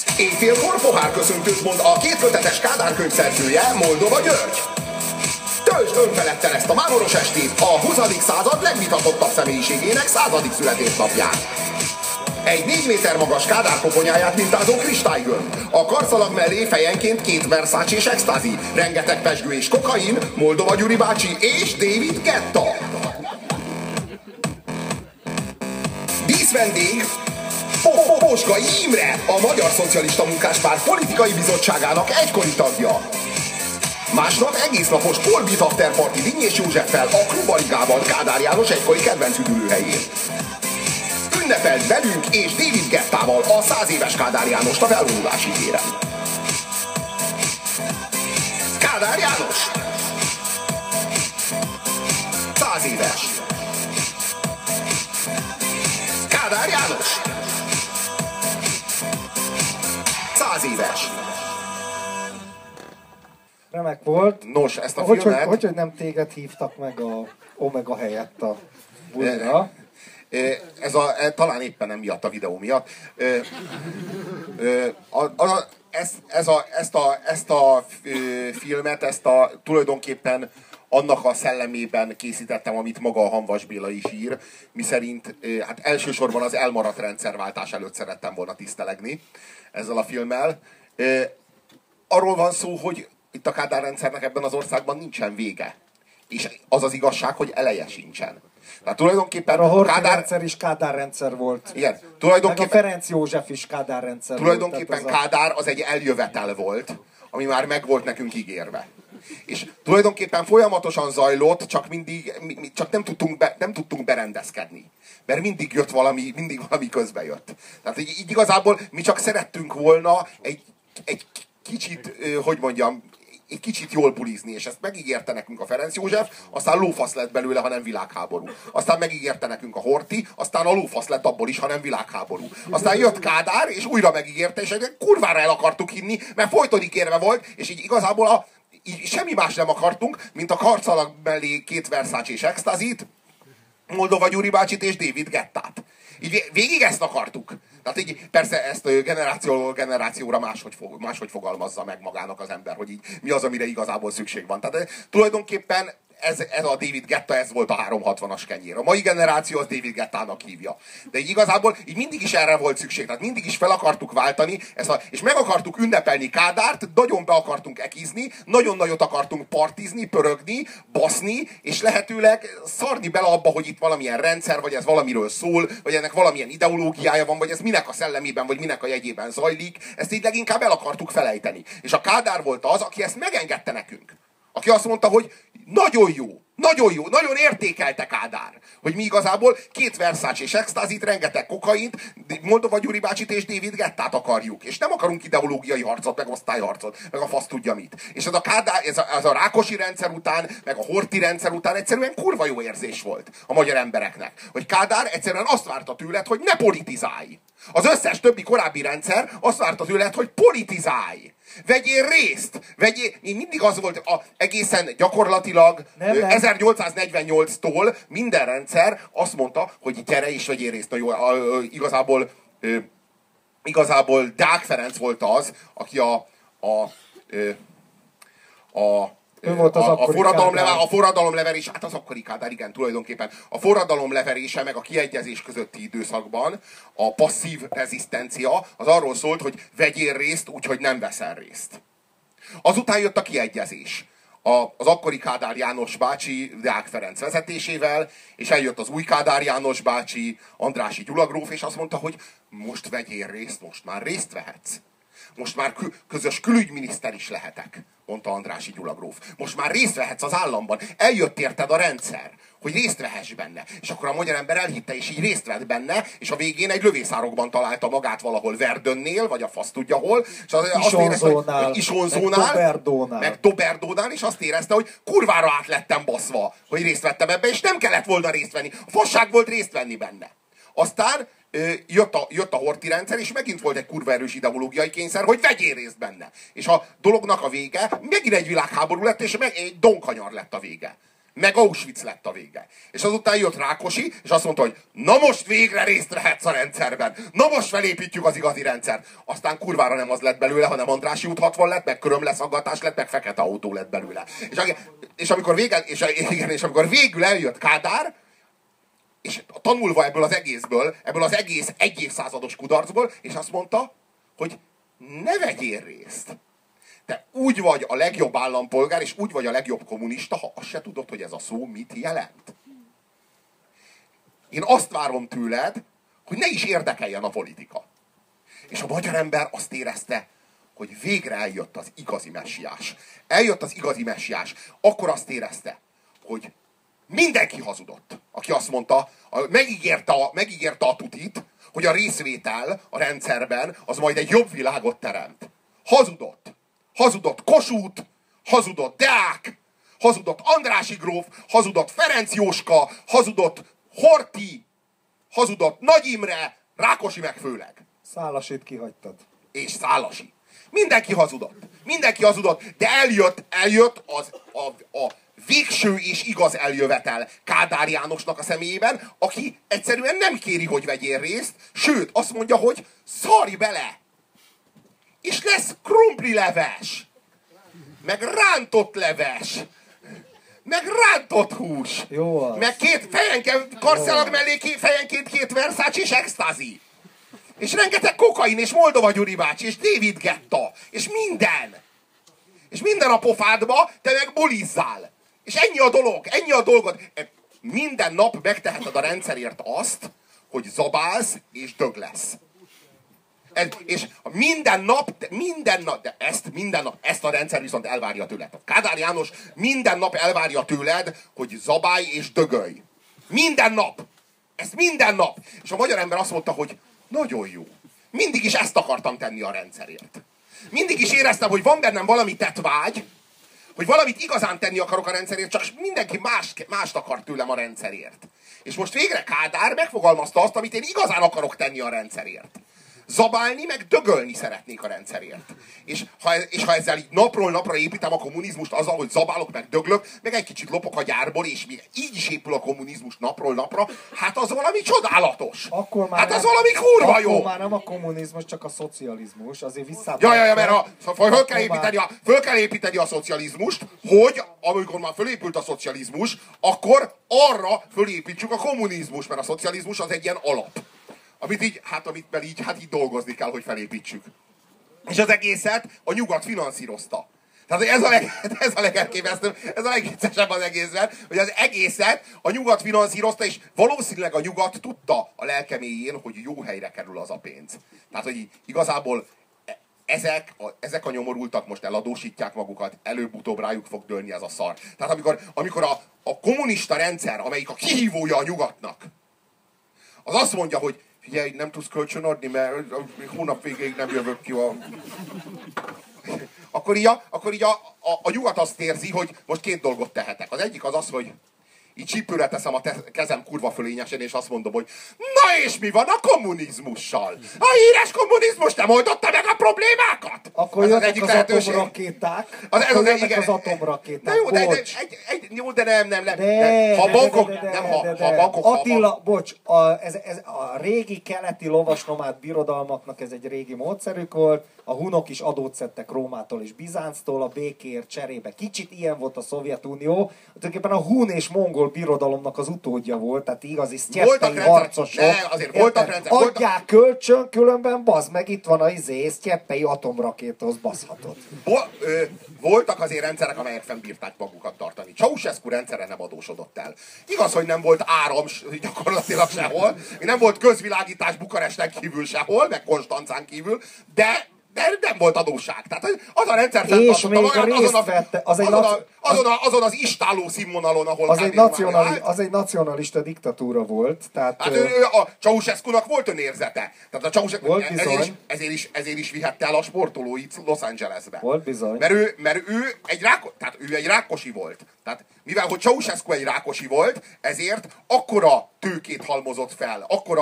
Éjfélkor pohárköszöntőt mond a 2 kötetes Kádár könyv szerzője, Moldova György. Töltsd önfeledten ezt a mámoros estét a 20. század legvitatottabb személyiségének 100. születésnapján. Egy 4 méter magas Kádár koponyáját mintázó kristálygömb. A karszalag mellé fejenként 2 Versace és extázi, rengeteg pezsgő és kokain, Moldova Gyuri bácsi és David Guetta. Díszvendég Posgai Imre, a Magyar Szocialista Munkáspárt politikai bizottságának egykori tagja. Másnap egésznapos Polbit afterparty Dinnyés Józseffel a Klubarigában Kádár János egykori kedvenc üdülőhelyén. Ünnepelt velünk és David Guettával a 100 éves Kádár Jánost a felvonulási téren. Kádár János! 100 éves! Kádár János! 100 éves! Remek volt. Nos, ezt a filmet... Hogy nem téged hívtak meg a Omega helyett a bulira? Talán éppen nem miatt, a videó miatt. Ezt a filmet, tulajdonképpen annak a szellemében készítettem, amit maga a Hamvas Béla is ír, miszerint hát elsősorban az elmaradt rendszerváltás előtt szerettem volna tisztelegni ezzel a filmmel. Arról van szó, hogy itt a Kádár rendszernek ebben az országban nincsen vége. És az az igazság, hogy eleje sincsen. Tehát tulajdonképpen a Horthy rendszer is Kádár rendszer volt. Igen, meg a Ferenc József is Kádár rendszer tulajdonképpen volt. Kádár az egy eljövetel volt, ami már meg volt nekünk ígérve. És tulajdonképpen folyamatosan zajlott, csak nem tudtunk berendezkedni. Mert mindig jött valami közbe jött. Tehát így igazából mi csak szerettünk volna egy kicsit, egy kicsit jól bulizni, és ezt megígérte nekünk a Ferenc József, aztán lófasz lett belőle, ha nem világháború. Aztán megígérte nekünk a Horthy, aztán a lófasz lett abból is, ha nem világháború. Aztán jött Kádár, és újra megígérte, és kurvára el akartuk hinni, mert folyton ígérve volt, és így igazából így semmi más nem akartunk, mint a karcalag mellé 2 Versace és extázit, Moldova Gyuri bácsit és David Guettát. Így végig ezt akartuk. Tehát így persze ezt generációról generációra máshogy fogalmazza meg magának az ember, hogy így mi az, amire igazából szükség van. Tehát tulajdonképpen ez a David Guetta, ez volt a 360-as kenyér. A mai generáció az David Guettának hívja. De így igazából így mindig is erre volt szükség. Tehát mindig is fel akartuk váltani, és meg akartuk ünnepelni Kádárt, nagyon be akartunk ekizni, nagyon nagyot akartunk partizni, pörögni, baszni, és lehetőleg szarni bele abba, hogy itt valamilyen rendszer, vagy ez valamiről szól, vagy ennek valamilyen ideológiája van, vagy ez minek a szellemében, vagy minek a jegyében zajlik. Ezt így leginkább el akartuk felejteni. És a Kádár volt az, aki ezt megengedte nekünk. Aki azt mondta, hogy nagyon jó, nagyon értékelte Kádár, hogy mi igazából 2 Versace és extázit, rengeteg kokaint, Moldova Gyuri bácsit és David Guettát akarjuk. És nem akarunk ideológiai harcot, meg osztályharcot, meg a fasz tudja mit. És ez a Kádár, ez a Rákosi rendszer után, meg a Horthy rendszer után egyszerűen kurva jó érzés volt a magyar embereknek. Hogy Kádár egyszerűen azt várta tőled, hogy ne politizálj. Az összes többi korábbi rendszer azt várta tőled, hogy politizálj. Vegyél részt! Mindig az volt egészen gyakorlatilag 1848-tól minden rendszer azt mondta, hogy gyere és vegyél részt. Na jó, igazából Deák Ferenc volt az, aki a forradalomleverés, hát az akkori Kádár, igen, tulajdonképpen. A forradalomleverése meg a kiegyezés közötti időszakban a passzív rezisztencia az arról szólt, hogy vegyél részt, úgyhogy nem veszel részt. Azután jött a kiegyezés. Az akkori Kádár János bácsi Deák Ferenc vezetésével, és eljött az új Kádár János bácsi, Andrássy Gyula gróf, és azt mondta, hogy most vegyél részt, most már részt vehetsz. Most már közös külügyminiszter is lehetek, mondta Andrássy Gyula gróf. Most már részt vehetsz az államban. Eljött érted a rendszer, hogy részt vehess benne. És akkor a magyar ember elhitte, és így részt vett benne, és a végén egy lövészárokban találta magát valahol Verdönnél, vagy a fasz tudja hol. És Isonzónál, meg Doberdónál, és azt érezte, hogy kurvára át lettem baszva, hogy részt vettem ebbe, és nem kellett volna részt venni. A fasság volt részt venni benne. Aztán jött a Horthy rendszer, és megint volt egy kurva erős ideológiai kényszer, hogy vegyél részt benne. És a dolognak a vége megint egy világháború lett, és egy donkanyar lett a vége. meg Auschwitz lett a vége. És azután jött Rákosi, és azt mondta, hogy na most végre részt vehetsz a rendszerben. Na most felépítjük az igazi rendszert. Aztán kurvára nem az lett belőle, hanem Andrássy út 60 lett, meg körömleszaggatás lett, meg fekete autó lett belőle. És amikor végül eljött Kádár, és tanulva ebből az egész egy évszázados kudarcból, és azt mondta, hogy ne vegyél részt. Te úgy vagy a legjobb állampolgár, és úgy vagy a legjobb kommunista, ha azt se tudod, hogy ez a szó mit jelent. Én azt várom tőled, hogy ne is érdekeljen a politika. És a magyar ember azt érezte, hogy végre eljött az igazi messiás. Eljött az igazi messiás. Akkor azt érezte, hogy mindenki hazudott, aki azt mondta, megígérte a tutit, hogy a részvétel a rendszerben az majd egy jobb világot teremt. Hazudott. Hazudott Kossuth, hazudott Deák, hazudott Andrássy gróf, hazudott Ferenc Jóska, hazudott Horthy, hazudott Nagy Imre, Rákosi meg főleg. Szálasit kihagytad. És Szálasi. Mindenki hazudott, de eljött a végső és igaz eljövetel Kádár Jánosnak a személyében, aki egyszerűen nem kéri, hogy vegyél részt, sőt, azt mondja, hogy szarj bele! És lesz krumplileves, meg rántott leves, meg rántott hús, Jó az. meg karszelag mellé fejenként 2 Versace és extázi. És rengeteg kokain, és Moldova Gyuri bácsi, és David Guetta, és minden. És minden a pofádba, te meg bulizzál. És ennyi a dolgod. Minden nap megteheted a rendszerért azt, hogy zabálsz és dög lesz. És minden nap, de ezt a rendszer viszont elvárja tőled. A Kádár János minden nap elvárja tőled, hogy zabálj és dögölj. Minden nap. Ezt minden nap. És a magyar ember azt mondta, hogy nagyon jó. Mindig is ezt akartam tenni a rendszerért. Mindig is éreztem, hogy van bennem valami tettvágy, hogy valamit igazán tenni akarok a rendszerért, csak mindenki mást akar tőlem a rendszerért. És most végre Kádár megfogalmazta azt, amit én igazán akarok tenni a rendszerért. Zabálni, meg dögölni szeretnék a rendszerért. És ha ezzel így napról napra építem a kommunizmust azzal, hogy zabálok, meg döglök, meg egy kicsit lopok a gyárból, és még így is épül a kommunizmus napról napra, hát az valami csodálatos. Hát az valami kurva jó. Akkor már nem a kommunizmus, csak a szocializmus. Azért vissza. Mert föl kell építeni a szocializmust, hogy amikor már fölépült a szocializmus, akkor arra fölépítsük a kommunizmus, mert a szocializmus az egy ilyen alap. Amit így dolgozni kell, hogy felépítsük. És az egészet a nyugat finanszírozta. Tehát ez a legelképesztőbb, ez a legviccesebb az egészben, hogy az egészet a nyugat finanszírozta, és valószínűleg a nyugat tudta a lelke mélyén, hogy jó helyre kerül az a pénz. Tehát, hogy igazából ezek a nyomorultak most eladósítják magukat, előbb-utóbb rájuk fog dőlni ez a szar. Tehát amikor a kommunista rendszer, amelyik a kihívója a nyugatnak, az azt mondja, hogy figyelj, nem tudsz kölcsön adni, mert hónap végéig nem jövök ki Akkor így a nyugat azt érzi, hogy most 2 dolgot tehetek. Az egyik az, hogy így csípőre teszem a kezem kurva fölényesen, és azt mondom, hogy na és mi van a kommunizmussal? A híres kommunizmus nem oldotta meg a problémákat? Akkor jönnek az atomrakéták. Az atomrakéták. Jó, de nem. Ha bankok... Attila, bocs, ez a régi keleti lovasnomád birodalmaknak ez egy régi módszerük volt. A hunok is adót szedtek Rómától és Bizánctól, a békért cserébe. Kicsit ilyen volt a Szovjetunió. Tulajdonképpen a hun és mongol birodalomnak az utódja volt, tehát igazi sztyeppei harcosok. Adják kölcsön, különben bazd meg, itt van a sztyeppei atomrakétahoz baszhatod. Voltak azért rendszerek, amelyek fennbírták magukat tartani. Ceausescu rendszere nem adósodott el. Igaz, hogy nem volt áram gyakorlatilag sehol, nem volt közvilágítás Bukaresten kívül sehol, meg Konstancán kívül, de nem volt adósság. Tehát az a rendszer azon az istáló színvonalon, ahol az egy nacionalista diktatúra volt. Tehát, hát a Ceausescu-nak volt önérzete. Tehát a Ceausescu ezért is vihette el a sportolóit Los Angelesbe. Volt bizony. Mert ő egy rákosi volt. Tehát mivel hogy Ceausescu egy rákosi volt, ezért akkora tőkét halmozott fel, akkora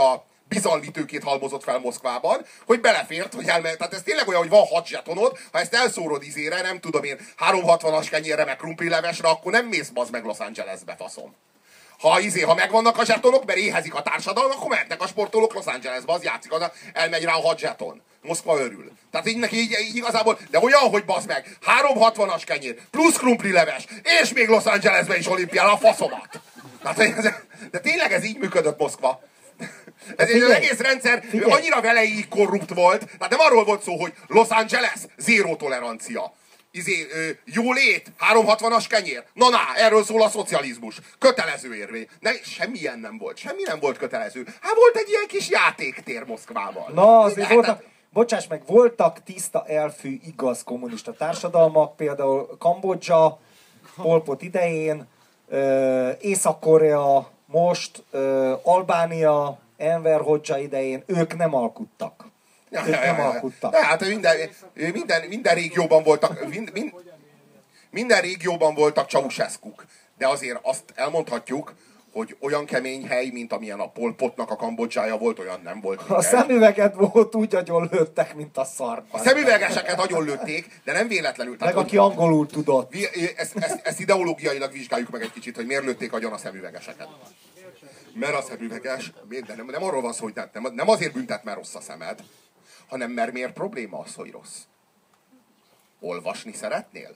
bizalmi tőkét halmozott fel Moszkvában, hogy belefért, hogy elmehet. Tehát ez tényleg olyan, hogy van 6 zsetonod, ha ezt elszórod izére, nem tudom én, 360-as kenyérre, meg krumplilevesre, akkor nem mész bazd meg Los Angelesbe, faszom. Ha megvannak a zsetonok, mert éhezik a társadalom, akkor mehetnek a sportolók Los Angelesbe, az játszik, elmegy rá a 6 zseton. Moszkva örül. Tehát így neki így igazából, de olyan, hogy bazd meg, 360-as kenyér, plusz krumplileves, és még Los Angelesbe is olimpiára a faszomat. De tényleg ez így működött Moszkva. Ez az egész rendszer annyira veleig korrupt volt, tehát nem arról volt szó, hogy Los Angeles, zéró tolerancia. Jólét, 360-as kenyér. Na, erről szól a szocializmus. Kötelező érvény. Semmilyen nem volt. Semmi nem volt kötelező. Hát volt egy ilyen kis játéktér Moszkvában. Na, azért voltak, bocsáss meg, voltak tiszta elfű, igaz kommunista társadalmak, például Kambodzsa, Pol Pot idején, Észak-Korea, most, Albánia, Enver Hodzsa idején, ők nem alkuttak. Hát minden régióban voltak, minden régióban voltak Ceausescuk. De azért azt elmondhatjuk, hogy olyan kemény hely, mint amilyen a Pol Potnak a Kambodzsája volt, olyan nem volt. A szemüveget volt úgy agyon lőttek, mint a szar. A szemüvegeseket agyon lőtték, de nem véletlenül. Tehát, meg aki angolul tudott. Ezt ideológiailag vizsgáljuk meg egy kicsit, hogy miért lőtték agyon a szemüvegeseket. Mert a szemüveges, de nem arról van szó, hogy nem azért büntet, mert rossz a szemed, hanem mert miért probléma az, hogy rossz. Olvasni szeretnél?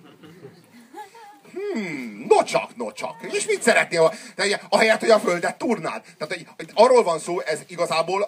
No csak. És mit szeretnél? Ahelyett, hogy a földet turnád. Tehát arról van szó, ez igazából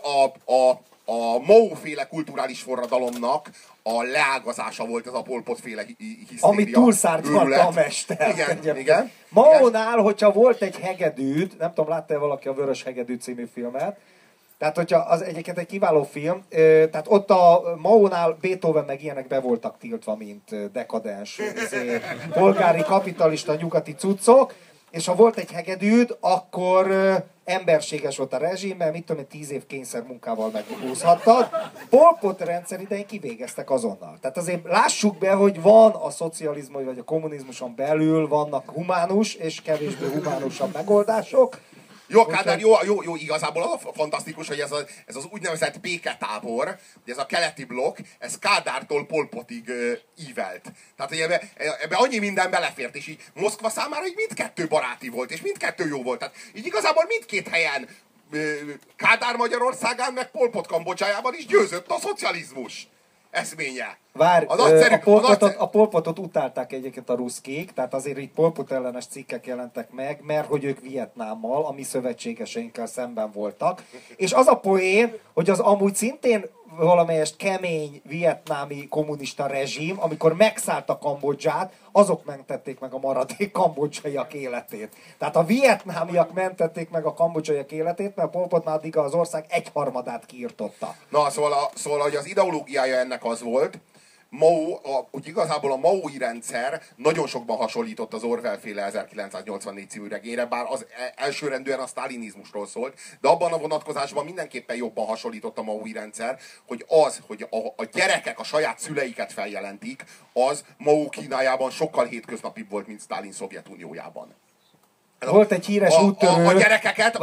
a Mao-féle kulturális forradalomnak a leágazása volt ez a Pol Pot-féle hisztéria. Ami túlszárnyalta a mester. Igen. Mao-nál, hogyha volt egy hegedűd, nem tudom, látta-e valaki a Vörös Hegedű című filmet, tehát, hogyha az egyébként egy kiváló film, tehát ott a Mao-nál Beethoven meg ilyenek be voltak tiltva, mint dekadens, polgári, kapitalista, nyugati cuccok, és ha volt egy hegedűd, akkor emberséges volt a rezsim, mert mit tudom én, 10 év kényszermunkával meghúzhattad. Pol Pot rendszer idején kivégeztek azonnal. Tehát azért lássuk be, hogy van a szocializmus vagy a kommunizmuson belül, vannak humánus és kevésbé humánusabb megoldások. Jó, Kádár, jó, igazából az a fantasztikus, hogy ez az úgynevezett béketábor, hogy ez a keleti blokk, ez Kádártól Pol Potig ívelt. Tehát, hogy ebbe annyi minden belefért, és így Moszkva számára így mindkettő baráti volt, és mindkettő jó volt. Tehát így igazából mindkét helyen, Kádár Magyarországán, meg Pol Pot Kambodzsájában is győzött a szocializmus eszménye. Várj, a Pol Potot utálták egyébként a ruszkik, tehát azért így Pol Pot ellenes cikkek jelentek meg, mert hogy ők Vietnámmal, a mi szövetségeseinkkel szemben voltak. És az a poén, hogy az amúgy szintén valamelyest kemény vietnámi kommunista rezsim, amikor megszállta Kambodzsát, azok mentették meg a maradék kambodzsaiak életét. Tehát a vietnámiak mentették meg a kambodzsaiak életét, mert Pol Pot már addig az ország 1/3 kiirtotta. Na, szóval, hogy az ideológiája ennek az volt, úgy igazából a Mao-i rendszer nagyon sokban hasonlított az Orwell-féle 1984 című regényre, bár az elsőrendűen a sztálinizmusról szólt, de abban a vonatkozásban mindenképpen jobban hasonlított a Mao-i rendszer, hogy a gyerekek a saját szüleiket feljelentik, az Mao Kínájában sokkal hétköznapibb volt, mint Sztálin Szovjetuniójában. Volt egy híres úttörő. A gyerekeket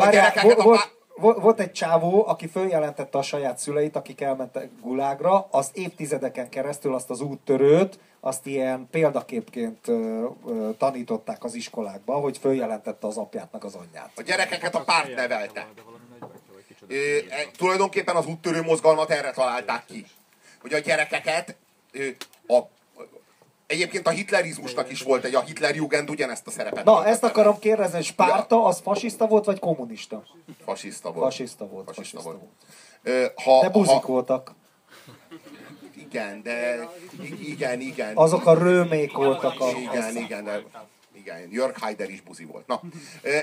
volt egy csávó, aki följelentette a saját szüleit, akik elmentek Gulágra, azt évtizedeken keresztül azt az úttörőt, azt ilyen példaképként tanították az iskolákba, hogy följelentette az apját meg az anyját. A gyerekeket a párt nevelte. Tulajdonképpen az úttörő mozgalmat erre találták ki. Hogy a gyerekeket egyébként a hitlerizmusnak is volt a Hitlerjugend ugyanezt a szerepet. Na, ezt akarom kérdezni, hogy Spárta az fasiszta volt, vagy kommunista? Fasiszta volt. Fasiszta volt. De buzik voltak. Igen, de... Igen. Azok a rőmék voltak. Igen, Jörg Haider is buzi volt. Na,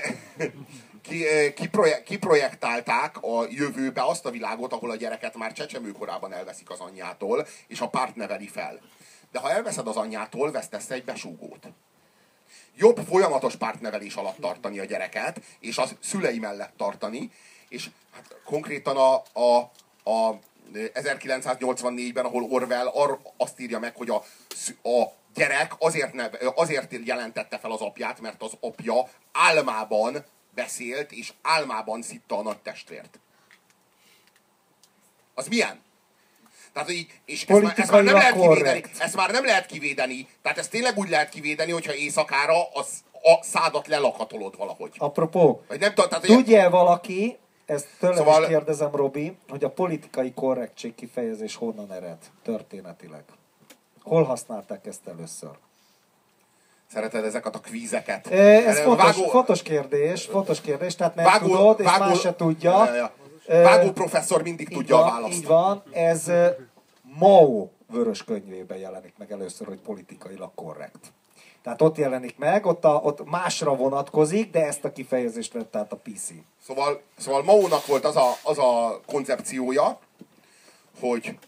kiprojektálták a jövőbe azt a világot, ahol a gyereket már csecsemőkorában elveszik az anyjától, és a párt neveli fel. De ha elveszed az anyjától, vesztesz egy besúgót. Jobb folyamatos pártnevelés alatt tartani a gyereket, és az szülei mellett tartani, és hát konkrétan a 1984-ben, ahol Orwell azt írja meg, hogy a gyerek azért jelentette fel az apját, mert az apja álmában beszélt, és álmában szitta a nagy testvért. az milyen? Tehát, és ezt már nem Politikailag lehet kivédeni. korrekt. Ezt már nem lehet kivédeni. Tehát ezt tényleg úgy lehet kivédeni, hogyha éjszakára a szádat lelakatolod valahogy. Apropó, Vagy nem tudom, tehát, tudja valaki, ezt tőlem Szóval- is kérdezem, Robi, hogy a politikai korrektség kifejezés honnan ered történetileg? Hol használták ezt először? Szereted ezeket a kvízeket? Ez fontos kérdés, tehát nem tudod, és más se tudja. Vágó professzor mindig tudja a választ. Így van, ez Mao vörös könyvében jelenik meg először, hogy politikailag korrekt. Tehát ott jelenik meg, ott másra vonatkozik, de ezt a kifejezést vett át a PC. Szóval Mao-nak volt az a koncepciója, hogy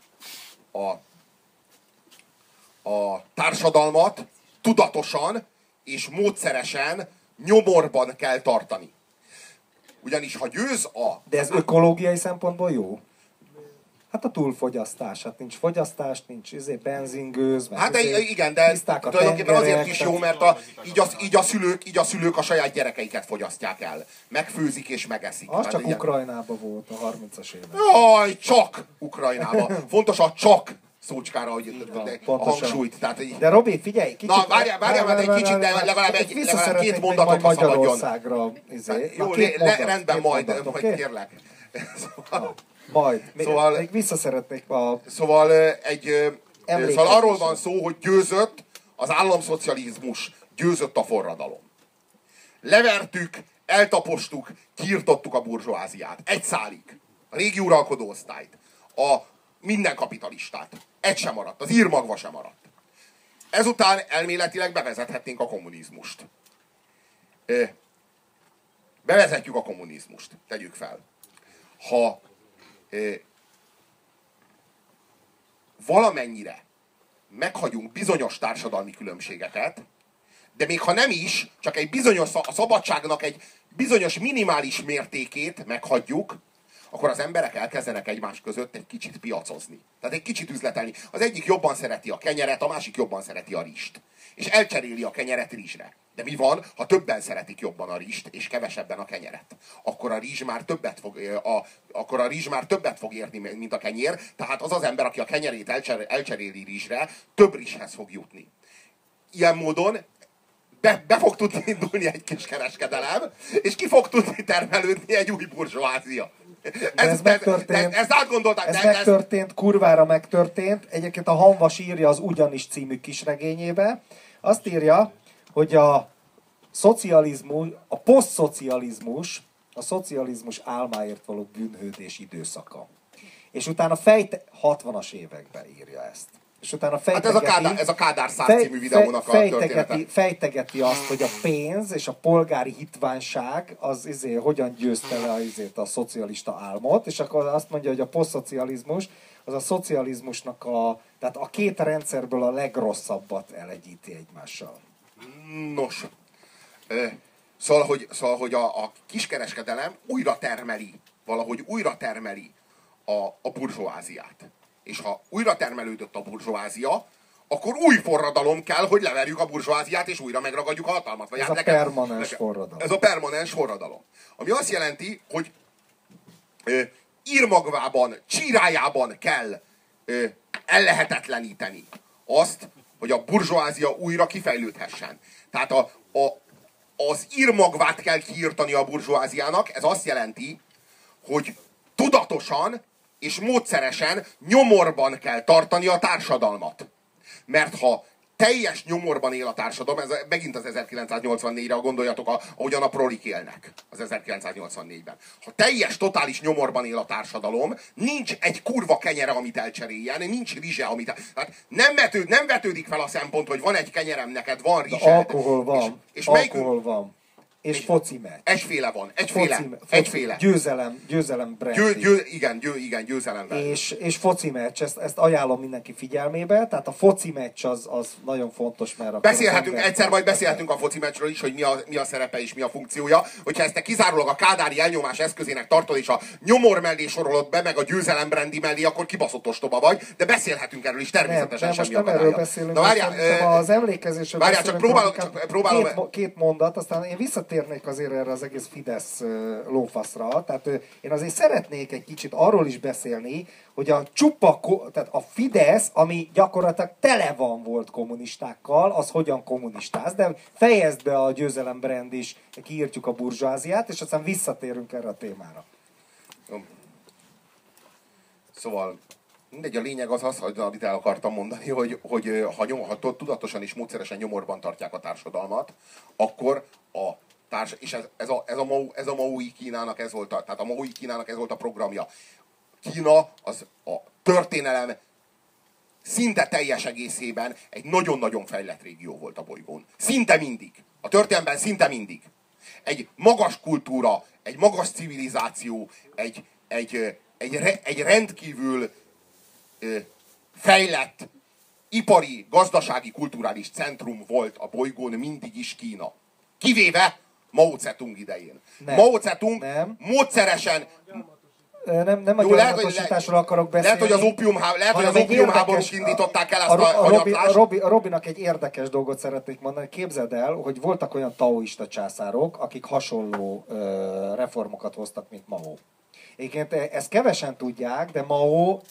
a társadalmat tudatosan és módszeresen nyomorban kell tartani. Ugyanis ha győz De ez ökológiai szempontból jó? Hát a túlfogyasztás, hát nincs fogyasztás, nincs benzingőz, meg Hát igen, de tiszták a tulajdonképpen azért tengerek, is jó, mert így a szülők a saját gyerekeiket fogyasztják el. Megfőzik és megeszik. Az Hát csak igen. Ukrajnában volt a 30-as években. Jaj, csak Ukrajnában. Fontos a csak szócskára, hogy a pontosan. hangsúlyt. Tehát, De Robi, figyelj, kicsit... Na, várjál már egy kicsit, de legalább két mondatot ha szabadjon. Magyarországra. Jó, rendben, majd kérlek. Majd. Szóval- Még vissza szeretnék a... Szóval Emlékezés. szóval arról van szó, hogy győzött az államszocializmus, győzött a forradalom. Levertük, eltapostuk, kiirtottuk a burzsóáziát. Egy szálig. A régi uralkodó osztályt. A minden kapitalistát. Egy sem maradt. Az írmagva sem maradt. Ezután elméletileg bevezethetnénk a kommunizmust. Bevezetjük a kommunizmust. Tegyük fel. Ha valamennyire meghagyunk bizonyos társadalmi különbségeket, de még ha nem is, csak egy bizonyos, a szabadságnak egy bizonyos minimális mértékét meghagyjuk, akkor az emberek elkezdenek egymás között egy kicsit piacozni. Tehát egy kicsit üzletelni. Az egyik jobban szereti a kenyeret, a másik jobban szereti a rizst. És elcseréli a kenyeret rizsre. De mi van, ha többen szeretik jobban a rizst, és kevesebben a kenyeret? Akkor a rizs már többet fog érni, mint a kenyér. Tehát az az ember, aki a kenyerét elcseréli rizsre, több rizshez fog jutni. Ilyen módon be fog tudni indulni egy kis kereskedelem, és ki fog tudni termelődni egy új burzsóázia. Ez megtörtént. Ezt átgondolták. Ez megtörtént, kurvára megtörtént. Egyébként a Hamvas írja az Ugyanis című kisregényébe. Azt írja, hogy a szocializmus, a posztszocializmus, a szocializmus álmáért való bűnhődés időszaka. És utána 60-as években írja ezt. És utána fejtegeti, hát ez a Kádár száz című videónak a története. Fejtegeti azt, hogy a pénz és a polgári hitványság az hogyan győzte le a szocialista álmot, és akkor azt mondja, hogy a posztszocializmus az a szocializmusnak tehát a két rendszerből a legrosszabbat elegyíti egymással. Nos, szóval, hogy a kiskereskedelem valahogy újra termeli a burzsóáziát. És ha újra termelődött a burzsóázia, akkor új forradalom kell, hogy leverjük a burzsóáziát, és újra megragadjuk a hatalmat. Ez a permanens forradalom. Ez a permanens forradalom. Ami azt jelenti, hogy írmagvában, csírájában kell ellehetetleníteni azt, hogy a burzsóázia újra kifejlődhessen. Tehát az írmagvát kell kiírtani a burzsóáziának, ez azt jelenti, hogy tudatosan és módszeresen nyomorban kell tartani a társadalmat. Mert ha teljes nyomorban él a társadalom, ez megint az 1984-re gondoljatok, ahogyan a prolik élnek az 1984-ben. Ha teljes, totális nyomorban él a társadalom, nincs egy kurva kenyere, amit elcseréljen, nincs rizse, amit... Hát nem vetődik fel a szempont, hogy van egy kenyerem neked, van rizsed. Alkohol van, és alkohol van. És foci meccs. Egyféle van, egyféle. Győzelem brand. Igen, győzelem brand. És foci meccs, ezt ajánlom mindenki figyelmébe, tehát a foci meccs az nagyon fontos, mert... Egyszer majd beszélhetünk a foci meccsről is, hogy mi a szerepe és mi a funkciója. Hogyha ezt te kizárólag a kádári elnyomás eszközének tartod, és a nyomor mellé sorolod be, meg a győzelem brandi mellé, akkor kibaszott ostoba vagy, de beszélhetünk erről is természetesen, semmi akadálya. Nem erről beszélünk, az emlékezésről várjál, csak próbálom. két mondat, aztán én visszatérnék azért erre az egész Fidesz lófaszra, tehát én azért szeretnék egy kicsit arról is beszélni, hogy tehát a Fidesz, ami gyakorlatilag tele van volt kommunistákkal, az hogyan kommunistáz, de fejezd be a Győzelem brand is, kiírtjuk a burzsóáziát, és aztán visszatérünk erre a témára. Szóval mindegy, a lényeg az, amit el akartam mondani, hogy ha tudatosan és módszeresen nyomorban tartják a társadalmat, akkor és ez a Maui Kínának ez volt tehát a Maui Kínának ez volt a programja. Kína az a történelem szinte teljes egészében egy nagyon-nagyon fejlett régió volt a bolygón. Szinte mindig. A történelemben szinte mindig. Egy magas kultúra, egy magas civilizáció, egy rendkívül fejlett ipari, gazdasági, kulturális centrum volt a bolygón mindig is Kína. Kivéve Mao Zedong idején. Mao Zedong módszeresen... Nem a gyarmatosításról akarok beszélni. Lehet, hogy az ópiumháborúk indították el ezt a hanyatlást. Robinak egy érdekes dolgot szeretnék mondani. Képzeld el, hogy voltak olyan taoista császárok, akik hasonló reformokat hoztak, mint Mao. Egyébként ezt kevesen tudják, de Mao,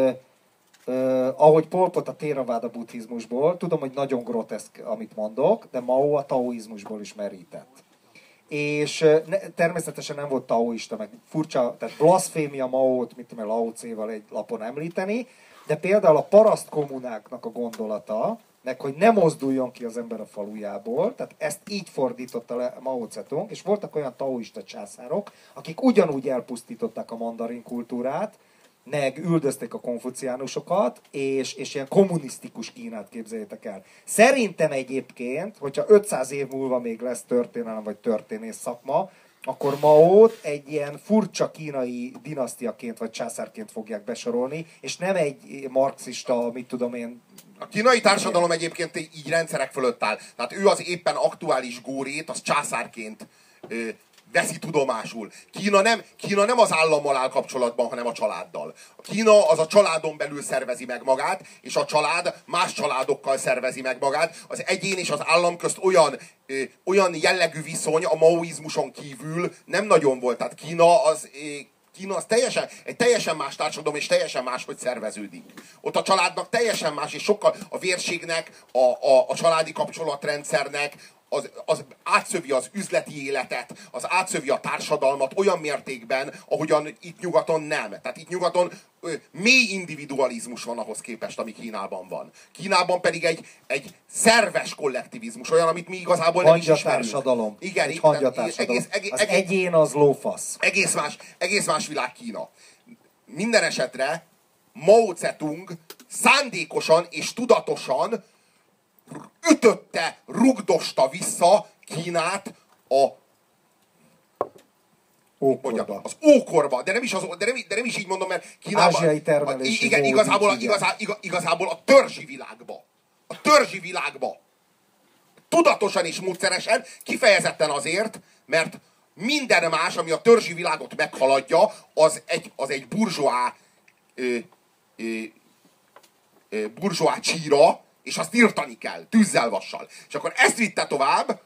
ahogy Pol Pot a Theravada buddhizmusból, tudom, hogy nagyon groteszk, amit mondok, de Mao a taoizmusból is merített. És természetesen nem volt taoista, meg furcsa, tehát blaszfémia Maót, mint tudom, Lao Tse-val egy lapon említeni, de például a paraszt kommunáknak a gondolata, meg hogy ne mozduljon ki az ember a falujából, tehát ezt így fordította le Mao Zedong, és voltak olyan taoista császárok, akik ugyanúgy elpusztították a mandarin kultúrát, meg üldözték a konfuciánusokat, és ilyen kommunisztikus Kínát képzeljétek el. Szerintem egyébként, hogyha 500 év múlva még lesz történelem vagy történész szakma, akkor Maót egy ilyen furcsa kínai dinasztiaként vagy császárként fogják besorolni, és nem egy marxista, mit tudom én... A kínai társadalom egyébként így rendszerek fölött áll. Tehát ő az éppen aktuális górét, az császárként veszi tudomásul. Kína nem az állammal áll kapcsolatban, hanem a családdal. A Kína az a családon belül szervezi meg magát, és a család más családokkal szervezi meg magát. Az egyén és az állam közt olyan jellegű viszony a maoizmuson kívül nem nagyon volt. Tehát Kína az egy teljesen más társadalom, és teljesen máshogy szerveződik. Ott a családnak teljesen más, és sokkal a vérségnek, a családi kapcsolatrendszernek, az átszövi az üzleti életet, az átszövi a társadalmat olyan mértékben, ahogyan itt nyugaton nem. Tehát itt nyugaton mély individualizmus van ahhoz képest, ami Kínában van. Kínában pedig egy szerves kollektivizmus, olyan, amit mi igazából nem is ismerünk. Hangyatárssadalom. Igen, egy hangyatárssadalom. Az egyén az lófasz. Egész más világ Kína. Minden esetre Mao Zedong szándékosan és tudatosan ütötte, rugdosta vissza Kínát az ókorba. De nem is így mondom, mert Kínában... Ázsiai termelési igen, igazából a törzsi világba. A törzsi világba. Tudatosan és módszeresen, kifejezetten azért, mert minden más, ami a törzsi világot meghaladja, az egy burzsóá csíra, és azt írtani kell, tűzzel, vassal. És akkor ezt vitte tovább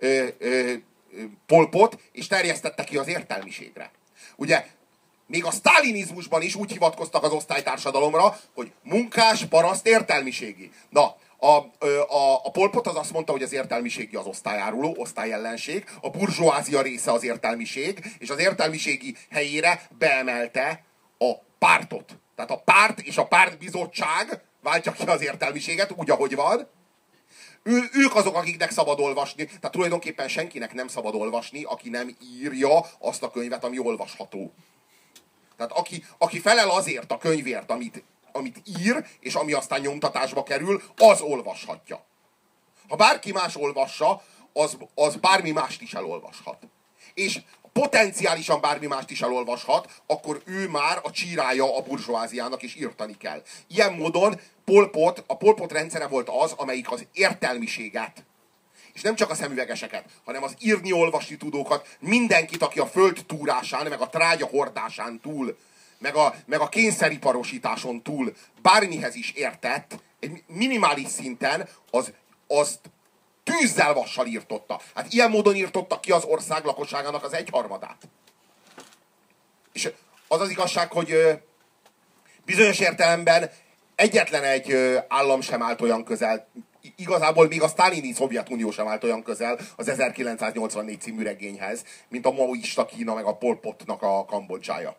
Pol Pot, és terjesztette ki az értelmiségre. Ugye, még a sztálinizmusban is úgy hivatkoztak az osztálytársadalomra, hogy munkás, paraszt, értelmiségi. Na, a Pol Pot az azt mondta, hogy az értelmiségi az osztályáruló, osztályellenség, a burzsóázia része az értelmiség, és az értelmiségi helyére beemelte a pártot. Tehát a párt és a pártbizottság váltja ki az értelmiséget, úgy, ahogy van. Ők azok, akiknek szabad olvasni. Tehát tulajdonképpen senkinek nem szabad olvasni, aki nem írja azt a könyvet, ami olvasható. Tehát aki felel azért a könyvért, amit ír, és ami aztán nyomtatásba kerül, az olvashatja. Ha bárki más olvassa, az bármi mást is elolvashat. És potenciálisan bármi mást is elolvashat, akkor ő már a csírája a burzsóáziának, és írtani kell. Ilyen módon a Pol Pot rendszere volt az, amelyik az értelmiséget, és nem csak a szemüvegeseket, hanem az írni-olvasni tudókat, mindenkit, aki a föld túrásán, meg a trágya hordásán túl, meg a kényszeriparosításon túl bármihez is értett, egy minimális szinten azt Tűzzel vassal írtotta. Hát ilyen módon írtotta ki az ország lakosságának az 1/3. És az az igazság, hogy bizonyos értelemben egyetlen egy állam sem állt olyan közel, igazából még a sztálini Szovjetunió sem állt olyan közel az 1984 című regényhez, mint a maoista Kína meg a Pol Potnak a Kambodzsája.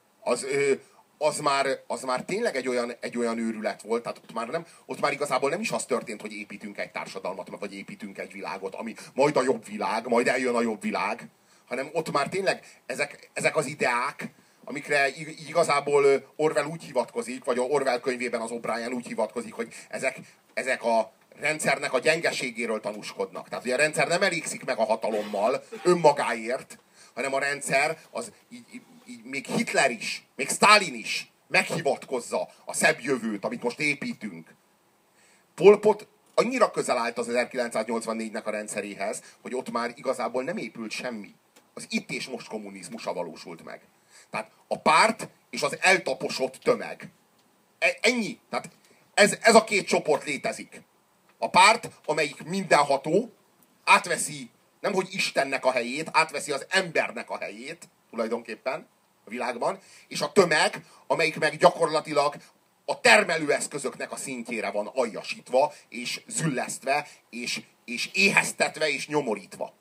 Az már tényleg egy olyan őrület volt, tehát ott már igazából nem is az történt, hogy építünk egy társadalmat, vagy építünk egy világot, ami majd a jobb világ, majd eljön a jobb világ, hanem ott már tényleg ezek az ideák, amikre igazából Orwell úgy hivatkozik, vagy a Orwell könyvében az O'Brien úgy hivatkozik, hogy ezek a rendszernek a gyengeségéről tanúskodnak. Tehát, hogy a rendszer nem elégszik meg a hatalommal önmagáért, hanem a rendszer az így még Hitler is, még Sztálin is meghivatkozza a szebb jövőt, amit most építünk. Pol Pot annyira közel állt az 1984-nek a rendszeréhez, hogy ott már igazából nem épült semmi. Az itt és most kommunizmusa valósult meg. Tehát a párt és az eltaposott tömeg. Ennyi. Tehát ez a két csoport létezik. A párt, amelyik mindenható, átveszi nemhogy Istennek a helyét, átveszi az embernek a helyét, tulajdonképpen a világban, és a tömeg, amelyik meg gyakorlatilag a termelőeszközöknek a szintjére van aljasítva, és züllesztve, és éheztetve, és nyomorítva.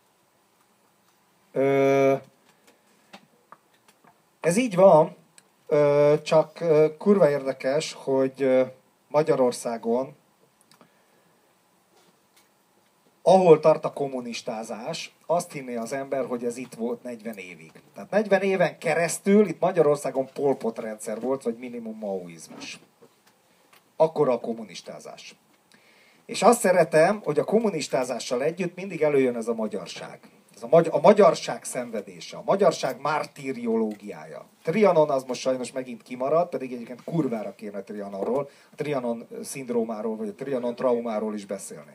Ez így van, csak kurva érdekes, hogy Magyarországon, ahol tart a kommunistázás, azt hinné az ember, hogy ez itt volt 40 évig. Tehát 40 éven keresztül itt Magyarországon Pol Pot rendszer volt, vagy minimum maoizmus. Akkora a kommunistázás. És azt szeretem, hogy a kommunistázással együtt mindig előjön ez a magyarság. Ez a magyarság szenvedése, a magyarság mártíriológiája. Trianon az most sajnos megint kimaradt, pedig egyébként kurvára kéne Trianonról, a Trianon szindrómáról, vagy a Trianon traumáról is beszélni.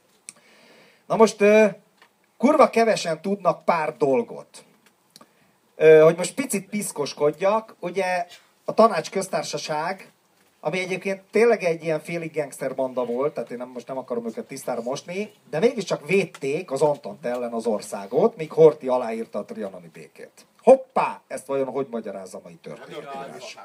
Na most kurva kevesen tudnak pár dolgot. Hogy most picit piszkoskodjak, ugye a Tanács Köztársaság, ami egyébként tényleg egy ilyen félig gangster banda volt, tehát én most nem akarom őket tisztára mosni, de mégiscsak védték az Antant ellen az országot, míg Horthy aláírta a trianoni békét. Hoppá! Ezt vajon hogy magyarázza a mai történetírás?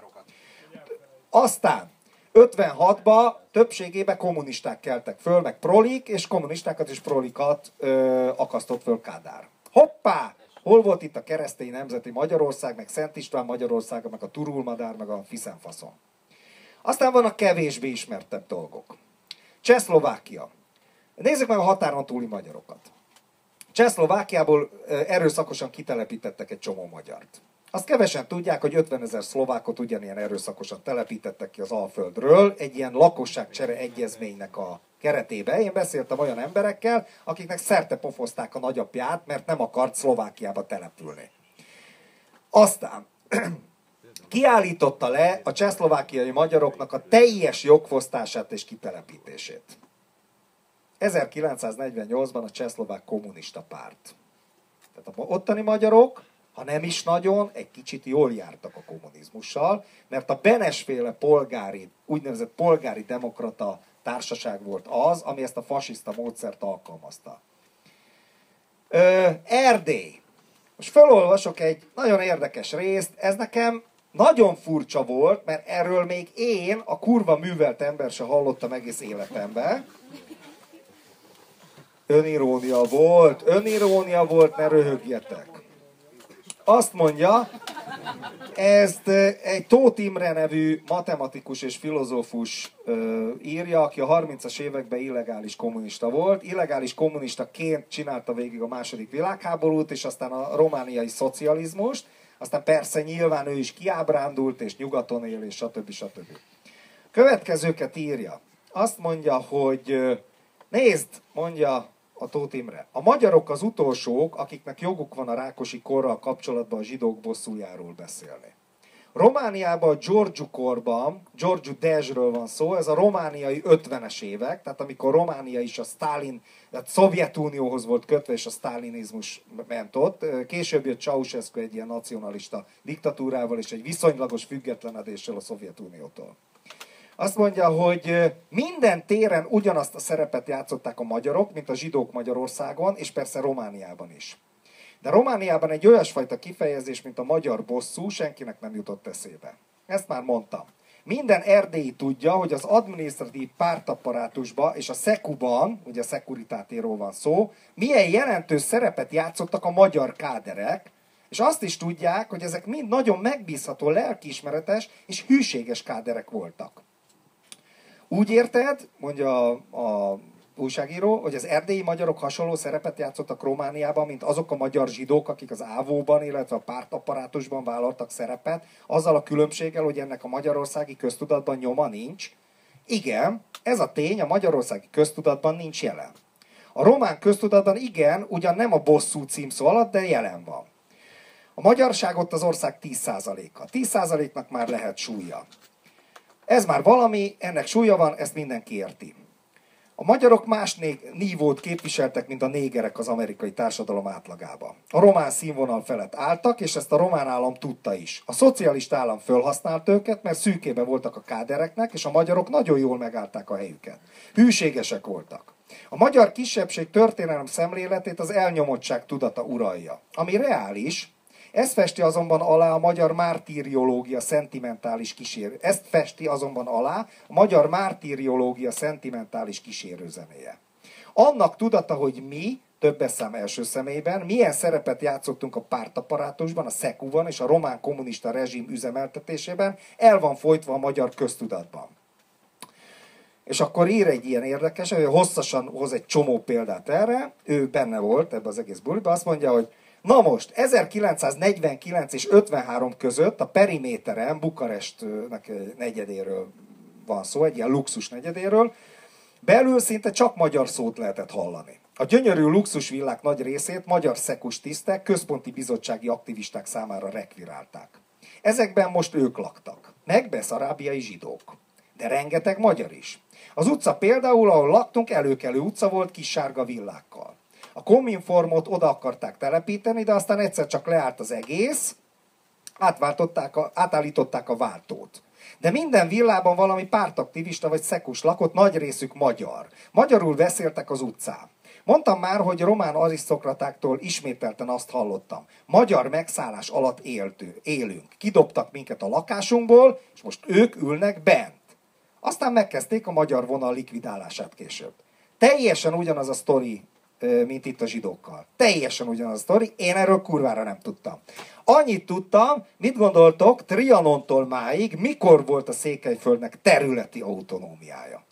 Aztán 56-ban többségében kommunisták keltek föl, meg prolik, és kommunistákat és prolikat akasztott föl Kádár. Hoppá! Hol volt itt a keresztény nemzeti Magyarország, meg Szent István Magyarországa, meg a Turulmadár, meg a Fiszenfaszon. Aztán vannak kevésbé ismertebb dolgok. Csehszlovákia. Nézzük meg a határon túli magyarokat. Csehszlovákiából erőszakosan kitelepítettek egy csomó magyart. Azt kevesen tudják, hogy 50 000 szlovákot ugyanilyen erőszakosan telepítettek ki az Alföldről egy ilyen lakosságcsere egyezménynek a keretében. Én beszéltem olyan emberekkel, akiknek szerte pofozták a nagyapját, mert nem akart Szlovákiába települni. Aztán kiállította le a csehszlovákiai magyaroknak a teljes jogfosztását és kitelepítését. 1948-ban a Csehszlovák Kommunista Párt. Tehát a ottani magyarok, ha nem is nagyon, egy kicsit jól jártak a kommunizmussal, mert a Benes-féle úgynevezett polgári demokrata társaság volt az, ami ezt a fasiszta módszert alkalmazta. Erdély. Most felolvasok egy nagyon érdekes részt, ez nekem nagyon furcsa volt, mert erről még én, a kurva művelt ember se hallottam egész életemben. Önirónia volt, ne röhögjetek. Azt mondja, ezt egy Tóth Imre nevű matematikus és filozófus írja, aki a 30-as években illegális kommunista volt. Illegális kommunistaként csinálta végig a II. Világháborút, és aztán a romániai szocializmust. Aztán persze nyilván ő is kiábrándult, és nyugaton él, és stb. Következőket írja. Azt mondja, hogy nézd, mondja a Tóth Imre, a magyarok az utolsók, akiknek joguk van a Rákosi korral kapcsolatban a zsidók bosszújáról beszélni. Romániában a Giorgio korban, Giorgio Dezsről van szó, ez a romániai 50-es évek, tehát amikor Románia is a Sztálin, tehát Szovjetunióhoz volt kötve, és a sztálinizmus ment ott. Később jött Ceausescu egy ilyen nacionalista diktatúrával, és egy viszonylagos függetlenedéssel a Szovjetuniótól. Azt mondja, hogy minden téren ugyanazt a szerepet játszották a magyarok, mint a zsidók Magyarországon, és persze Romániában is. De Romániában egy olyasfajta kifejezés, mint a magyar bosszú, senkinek nem jutott eszébe. Ezt már mondtam. Minden erdélyi tudja, hogy az adminisztratív pártapparátusban és a szekuban, ugye a szekuritátéról van szó, milyen jelentős szerepet játszottak a magyar káderek, és azt is tudják, hogy ezek mind nagyon megbízható, lelkiismeretes és hűséges káderek voltak. Úgy érted, mondja a újságíró, hogy az erdélyi magyarok hasonló szerepet játszottak Romániában, mint azok a magyar zsidók, akik az ávóban, illetve a pártapparátusban vállaltak szerepet, azzal a különbséggel, hogy ennek a magyarországi köztudatban nyoma nincs. Igen, ez a tény a magyarországi köztudatban nincs jelen. A román köztudatban igen, ugyan nem a bosszú címszó alatt, de jelen van. A magyarság ott az ország 10%-a. 10%-nak már lehet súlya. Ez már valami, ennek súlya van, ezt mindenki érti. A magyarok más nívót képviseltek, mint a négerek az amerikai társadalom átlagában. A román színvonal felett álltak, és ezt a román állam tudta is. A szocialista állam fölhasznált őket, mert szűkében voltak a kádereknek, és a magyarok nagyon jól megállták a helyüket. Hűségesek voltak. A magyar kisebbség történelem szemléletét az elnyomottság tudata uralja, ami reális. Ezt festi azonban alá a magyar mártíriológia szentimentális kísérőzenéje. Annak tudata, hogy mi, többes szám első személyben, milyen szerepet játszottunk a pártapparátusban, a szekuban és a román kommunista rezsim üzemeltetésében, el van folytva a magyar köztudatban. És akkor ír egy ilyen érdekes, hogy hosszasan hoz egy csomó példát erre, ő benne volt ebbe az egész buliba, azt mondja, hogy na most, 1949 és 53 között a periméteren, Bukarestnek egy negyedéről van szó, egy ilyen luxus negyedéről, belül szinte csak magyar szót lehetett hallani. A gyönyörű luxusvillák nagy részét magyar szekus tisztek, központi bizottsági aktivisták számára rekvirálták. Ezekben most ők laktak, meg beszarábiai zsidók, de rengeteg magyar is. Az utca például, ahol laktunk, előkelő utca volt kis sárga villákkal. A oda akarták telepíteni, de aztán egyszer csak leállt az egész, átállították a váltót. De minden villában valami pártaktivista vagy szekus lakott, nagy részük magyar. Magyarul beszéltek az utcán. Mondtam már, hogy román arisztokratáktól ismételten azt hallottam. Magyar megszállás alatt élünk. Kidobtak minket a lakásunkból, és most ők ülnek bent. Aztán megkezdték a magyar vonal likvidálását később. Teljesen ugyanaz a sztori, mint itt a zsidókkal. Teljesen ugyanaz a sztori, én erről kurvára nem tudtam. Annyit tudtam, mit gondoltok, Trianontól máig, mikor volt a Székelyföldnek területi autonómiája?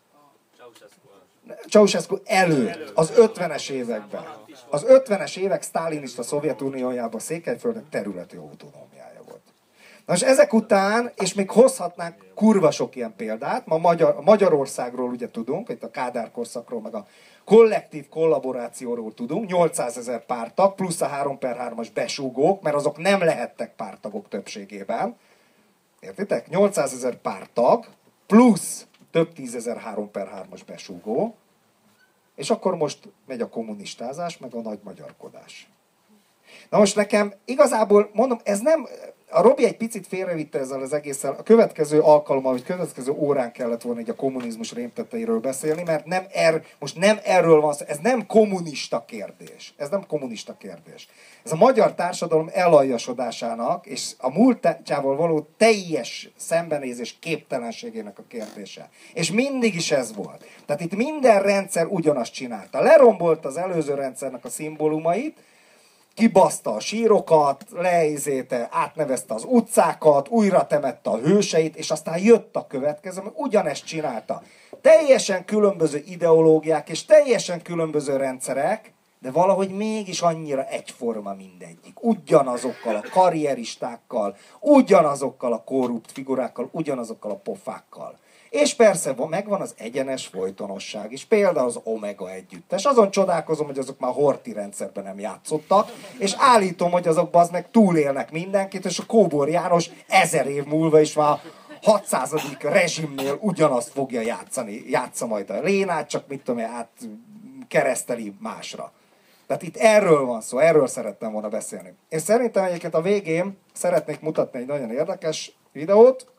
Ceausescu előtt, az 50-es években. Az 50-es évek sztálinista Szovjetuniójában Székelyföldnek területi autonómiája volt. Na és ezek után, és még hozhatnánk kurva sok ilyen példát, ma Magyarországról ugye tudunk, itt a Kádár korszakról, meg a kollektív kollaborációról tudunk, 800 000 pártag, plusz a 3/3-as besúgók, mert azok nem lehettek pártagok többségében. Értitek? 800 000 pártag, plusz több 10 000 3/3-as besúgó, és akkor most megy a kommunistázás, meg a nagy magyarkodás. Na most nekem igazából, mondom, ez nem... A Robi egy picit félrevitte ezzel az egésszel. A következő alkalommal, vagy következő órán kellett volna így a kommunizmus rémtetteiről beszélni, mert most nem erről van szó, ez nem kommunista kérdés. Ez nem kommunista kérdés. Ez a magyar társadalom elajasodásának és a múltjával való teljes szembenézés képtelenségének a kérdése. És mindig is ez volt. Tehát itt minden rendszer ugyanazt csinálta. Lerombolt az előző rendszernek a szimbólumait, kibaszta a sírokat, átnevezte az utcákat, újra temette a hőseit, és aztán jött a következő, mert ugyanezt csinálta. Teljesen különböző ideológiák és teljesen különböző rendszerek, de valahogy mégis annyira egyforma mindegyik. Ugyanazokkal a karrieristákkal, ugyanazokkal a korrupt figurákkal, ugyanazokkal a pofákkal. És persze megvan az egyenes folytonosság is, például az Omega együttes. Azon csodálkozom, hogy azok már Horthy rendszerben nem játszottak, és állítom, hogy azok bazd meg túlélnek mindenkit, és a Kóbor János 1000 év múlva is már 600. rezsimnél ugyanazt fogja játszani. Játsza majd a Lénát, csak mit tudom én, kereszteli másra. Tehát itt erről van szó, erről szerettem volna beszélni. Én szerintem egyébként a végén szeretnék mutatni egy nagyon érdekes videót,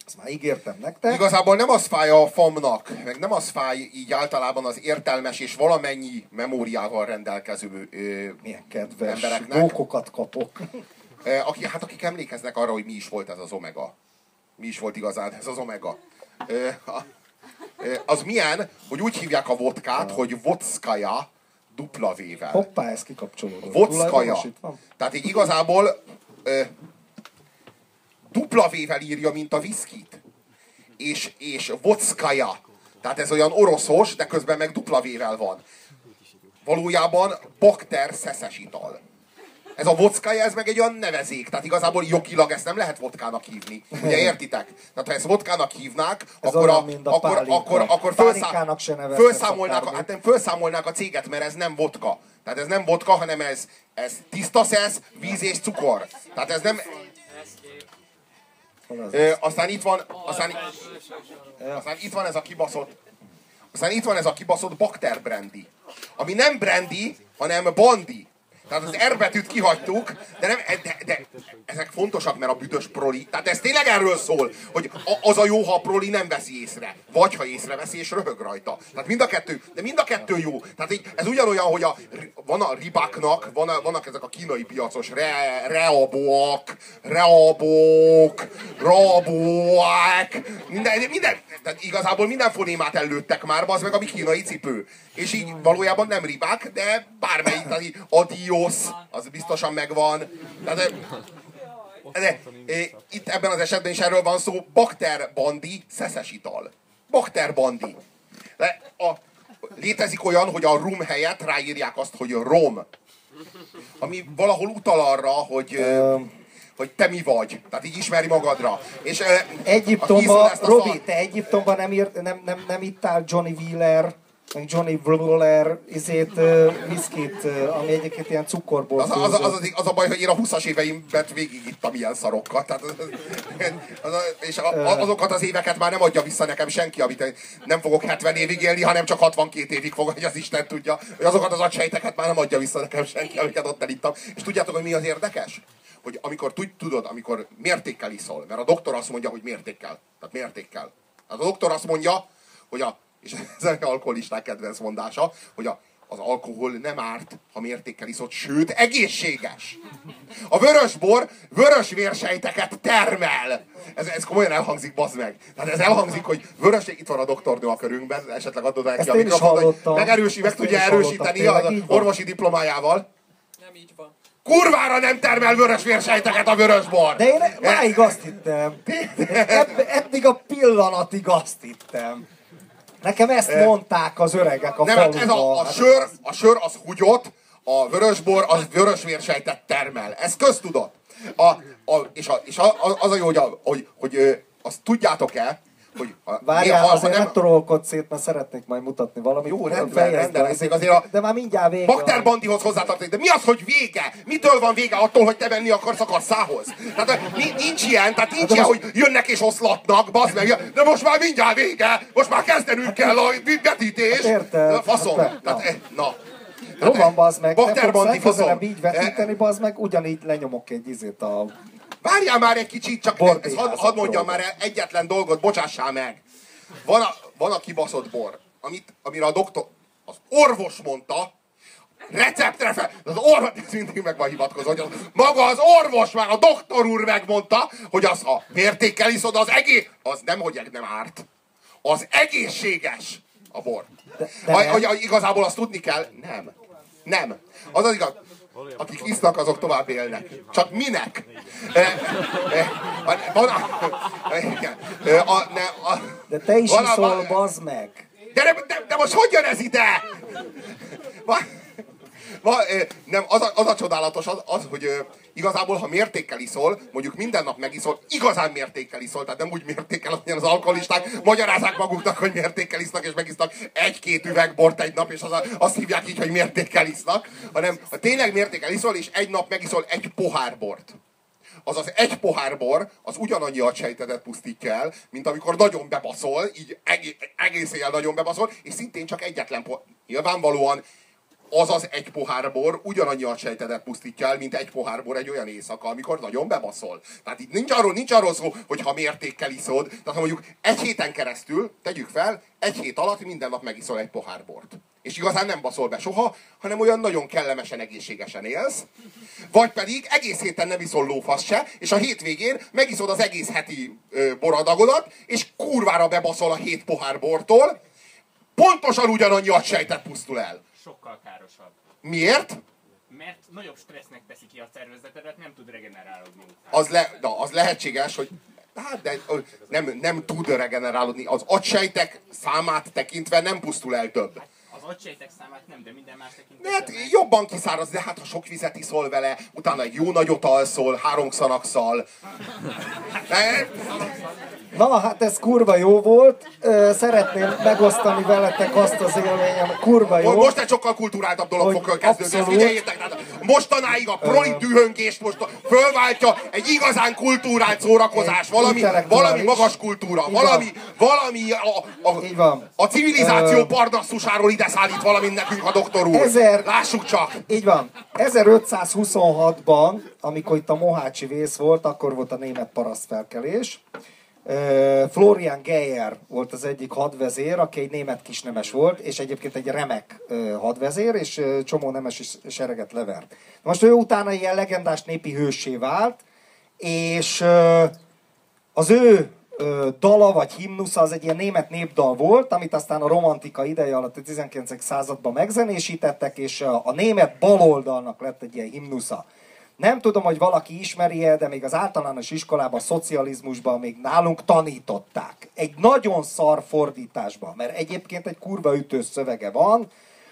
Ezt már ígértem nektek. Igazából nem az fáj a famnak, meg nem az fáj így általában az értelmes és valamennyi memóriával rendelkező Milyen kedves embereknek. bókokat kapok. Akik emlékeznek arra, hogy mi is volt ez az omega. Mi is volt igazán ez az omega. Az milyen, hogy úgy hívják a vodkát, hogy vodskaja dupla V-vel. Hoppá, ez kikapcsolódott. Vodskaja. Tulajdonos itt van? Tehát így igazából dupla V-vel írja, mint a viszkit. És vodskaja. Tehát ez olyan oroszos, de közben meg dupla V-vel van. Valójában bakter szeszes ital. Ez a vodkaja, ez meg egy olyan nevezék. Tehát igazából jogilag ezt nem lehet vodkának hívni. Ugye értitek? Tehát ha ezt vodkának hívnák, Ez akkor, olyan, mint a pálinka. akkor Pálinkának se nevezhetsz akármit. felszámolnák a céget, mert ez nem vodka. Tehát ez nem vodka, hanem ez tiszta szesz, víz és cukor. Tehát ez nem... Aztán itt van ez a kibaszott... Aztán itt van ez a kibaszott bakter brandy. Ami nem brandy, hanem bandi. Tehát az R betűt kihagytuk, de ezek fontosak, mert a büdös proli. Tehát ez tényleg erről szól, hogy az a jó, ha a proli nem veszi észre. Vagy ha észreveszi és röhög rajta. Tehát mind a kettő jó. Tehát ez ugyanolyan, hogy van a ribáknak, vannak ezek a kínai piacos reabók, minden. Tehát igazából minden fonémát előttek már, az meg, ami kínai cipő. És így valójában nem ribák, de bármelyik, tehát adios, az biztosan megvan. De itt ebben az esetben is erről van szó, bakterbandi szeszes ital. Bakterbandi. Létezik olyan, hogy a rum helyett ráírják azt, hogy rom. Ami valahol utal arra, hogy te mi vagy. Tehát így ismeri magadra. És, Egyiptomban, Robi, te Egyiptomban nem ittál Johnny Wheeler, meg Johnny Wheeler viszkit, ami egyébként ilyen cukorból az a baj, hogy én a 20-as éveimben végigittam ilyen szarokat. Tehát és azokat az éveket már nem adja vissza nekem senki, amit nem fogok 70 évig élni, hanem csak 62 évig fog, hogy az Isten tudja. Hogy azokat az agysejteket már nem adja vissza nekem senki, amiket ott elittam. És tudjátok, hogy mi az érdekes? Hogy amikor mértékkel iszol, mert a doktor azt mondja, hogy mértékkel. Tehát mértékkel. Tehát a doktor azt mondja, hogy és ez az alkoholisták kedvenc mondása, hogy az alkohol nem árt, ha mértékkel iszod, sőt, egészséges. A vörösbor vörös vérsejteket termel. Ez komolyan elhangzik, bazd meg. Tehát ez elhangzik, hogy vörös, itt van a doktornő a körünkben, esetleg adod neki a mikrofont, hogy meg tudja erősíteni az orvosi diplomájával. Nem így van. Kurvára nem termel vörös vérsejteket a vörösbor! De én máig azt hittem. Eddig a pillanatig azt hittem. Nekem ezt mondták az öregek a faluban. A sör az húgyot, a vörösbor az vörös vérsejtet termel. Ez köztudott. És az a jó, hogy azt tudjátok-e, hogy... Várjál, azért nem torolkodsz szét, mert szeretnék majd mutatni valamit. Jó, rendben. De már mindjárt vége. Bakterbandihoz hozzátartozik. De mi az, hogy vége? Mitől van vége attól, hogy te venni akarsz a kasszához? Tehát nincs ilyen, hogy jönnek és oszlatnak, bazd meg. De most már mindjárt vége. Most már kezdenünk kell a vetítés. Érted? Faszom. Jó van, bazd meg. Bakterbandi faszom. faszom. Így vetíteni, bazd meg, ugyanígy lenyomok egy izét a... Várjál már egy kicsit, csak hadd mondjam már egyetlen dolgot, bocsássál meg. Van a kibaszott bor, amire a doktor, az orvos mondta, receptre fel, az orvos, ez mindig meg van hivatkozó, hogy maga az orvos már, a doktor úr megmondta, hogy az, ha mértékkel iszod, az nemhogy nem árt. Az egészséges a bor. Hogy igazából azt tudni kell, nem. Az az igaz. Akik isznak, azok tovább élnek. Csak minek? De te is iszol, bazd meg! De most hogy jön ez ide? Nem, az a csodálatos, az, hogy igazából, ha mértékkel iszol, mondjuk minden nap megiszol, igazán mértékkel iszol, tehát nem úgy mértékkel, ahogyan az alkoholisták magyarázzák maguknak, hogy mértékkel isznak, és megisznak egy-két üveg bort egy nap, és azt hívják így, hogy mértékkel isznak, hanem ha tényleg mértékkel iszol, és egy nap megiszol egy pohár bort. Azaz egy pohár bor, az ugyanannyi agysejtetet pusztítja el, mint amikor nagyon bebaszol, így egész éjjel nagyon bebaszol, és szintén csak egyetlen pohár. Nyilvánvalóan azaz egy pohár bor ugyanannyi agydsejtedet pusztítja el, mint egy pohár bor egy olyan éjszaka, amikor nagyon bebaszol. Tehát itt nincs arról szó, hogy ha mértékkel iszod, tehát ha mondjuk egy héten keresztül, tegyük fel, egy hét alatt minden nap megiszol egy pohár bort. És igazán nem baszol be soha, hanem olyan nagyon kellemesen, egészségesen élsz. Vagy pedig egész héten nem iszol lófasz se, és a hétvégén megiszod az egész heti boradagodat, és kurvára bebaszol a 7 pohár bortól, pontosan ugyanannyi agysejtet pusztul el. Sokkal károsabb. Miért? Mert nagyobb stressznek teszi ki a szervezetedet, nem tud regenerálódni utána. Az lehetséges, hogy hát, de nem tud regenerálódni. Az agysejtek számát tekintve nem pusztul el több. Az agysejtek számát nem, de minden más Hát tekintetben. jobban kiszáraz, de hát ha sok vizet iszol vele, utána egy jó nagyot alszol, 3 Xanax-szal. Na, hát ez kurva jó volt. Szeretném megosztani veletek azt az élményem, kurva jó. Most egy sokkal kulturáltabb dolog fog kezdődni. Ezt figyeljétek, tehát mostanáig a proli dühöngést most fölváltja egy igazán kultúrált szórakozás, valami magas kultúra, valami a civilizáció parnaszusáról ide szállít valamint nekünk a doktor úr. Lássuk csak! Így van. 1526-ban, amikor itt a mohácsi vész volt, akkor volt a német parasztfelkelés. Florian Geyer volt az egyik hadvezér, aki egy német kisnemes volt, és egyébként egy remek hadvezér, és csomó nemes sereget levert. Most ő utána ilyen legendás népi hőssé vált, és az ő dala vagy himnusza az egy ilyen német népdal volt, amit aztán a romantika ideje alatt a 19. században megzenésítettek, és a német baloldalnak lett egy ilyen himnusza. Nem tudom, hogy valaki ismeri-e, de még az általános iskolában, a szocializmusban még nálunk tanították. Egy nagyon szar fordításban, mert egyébként egy kurva ütős szövege van.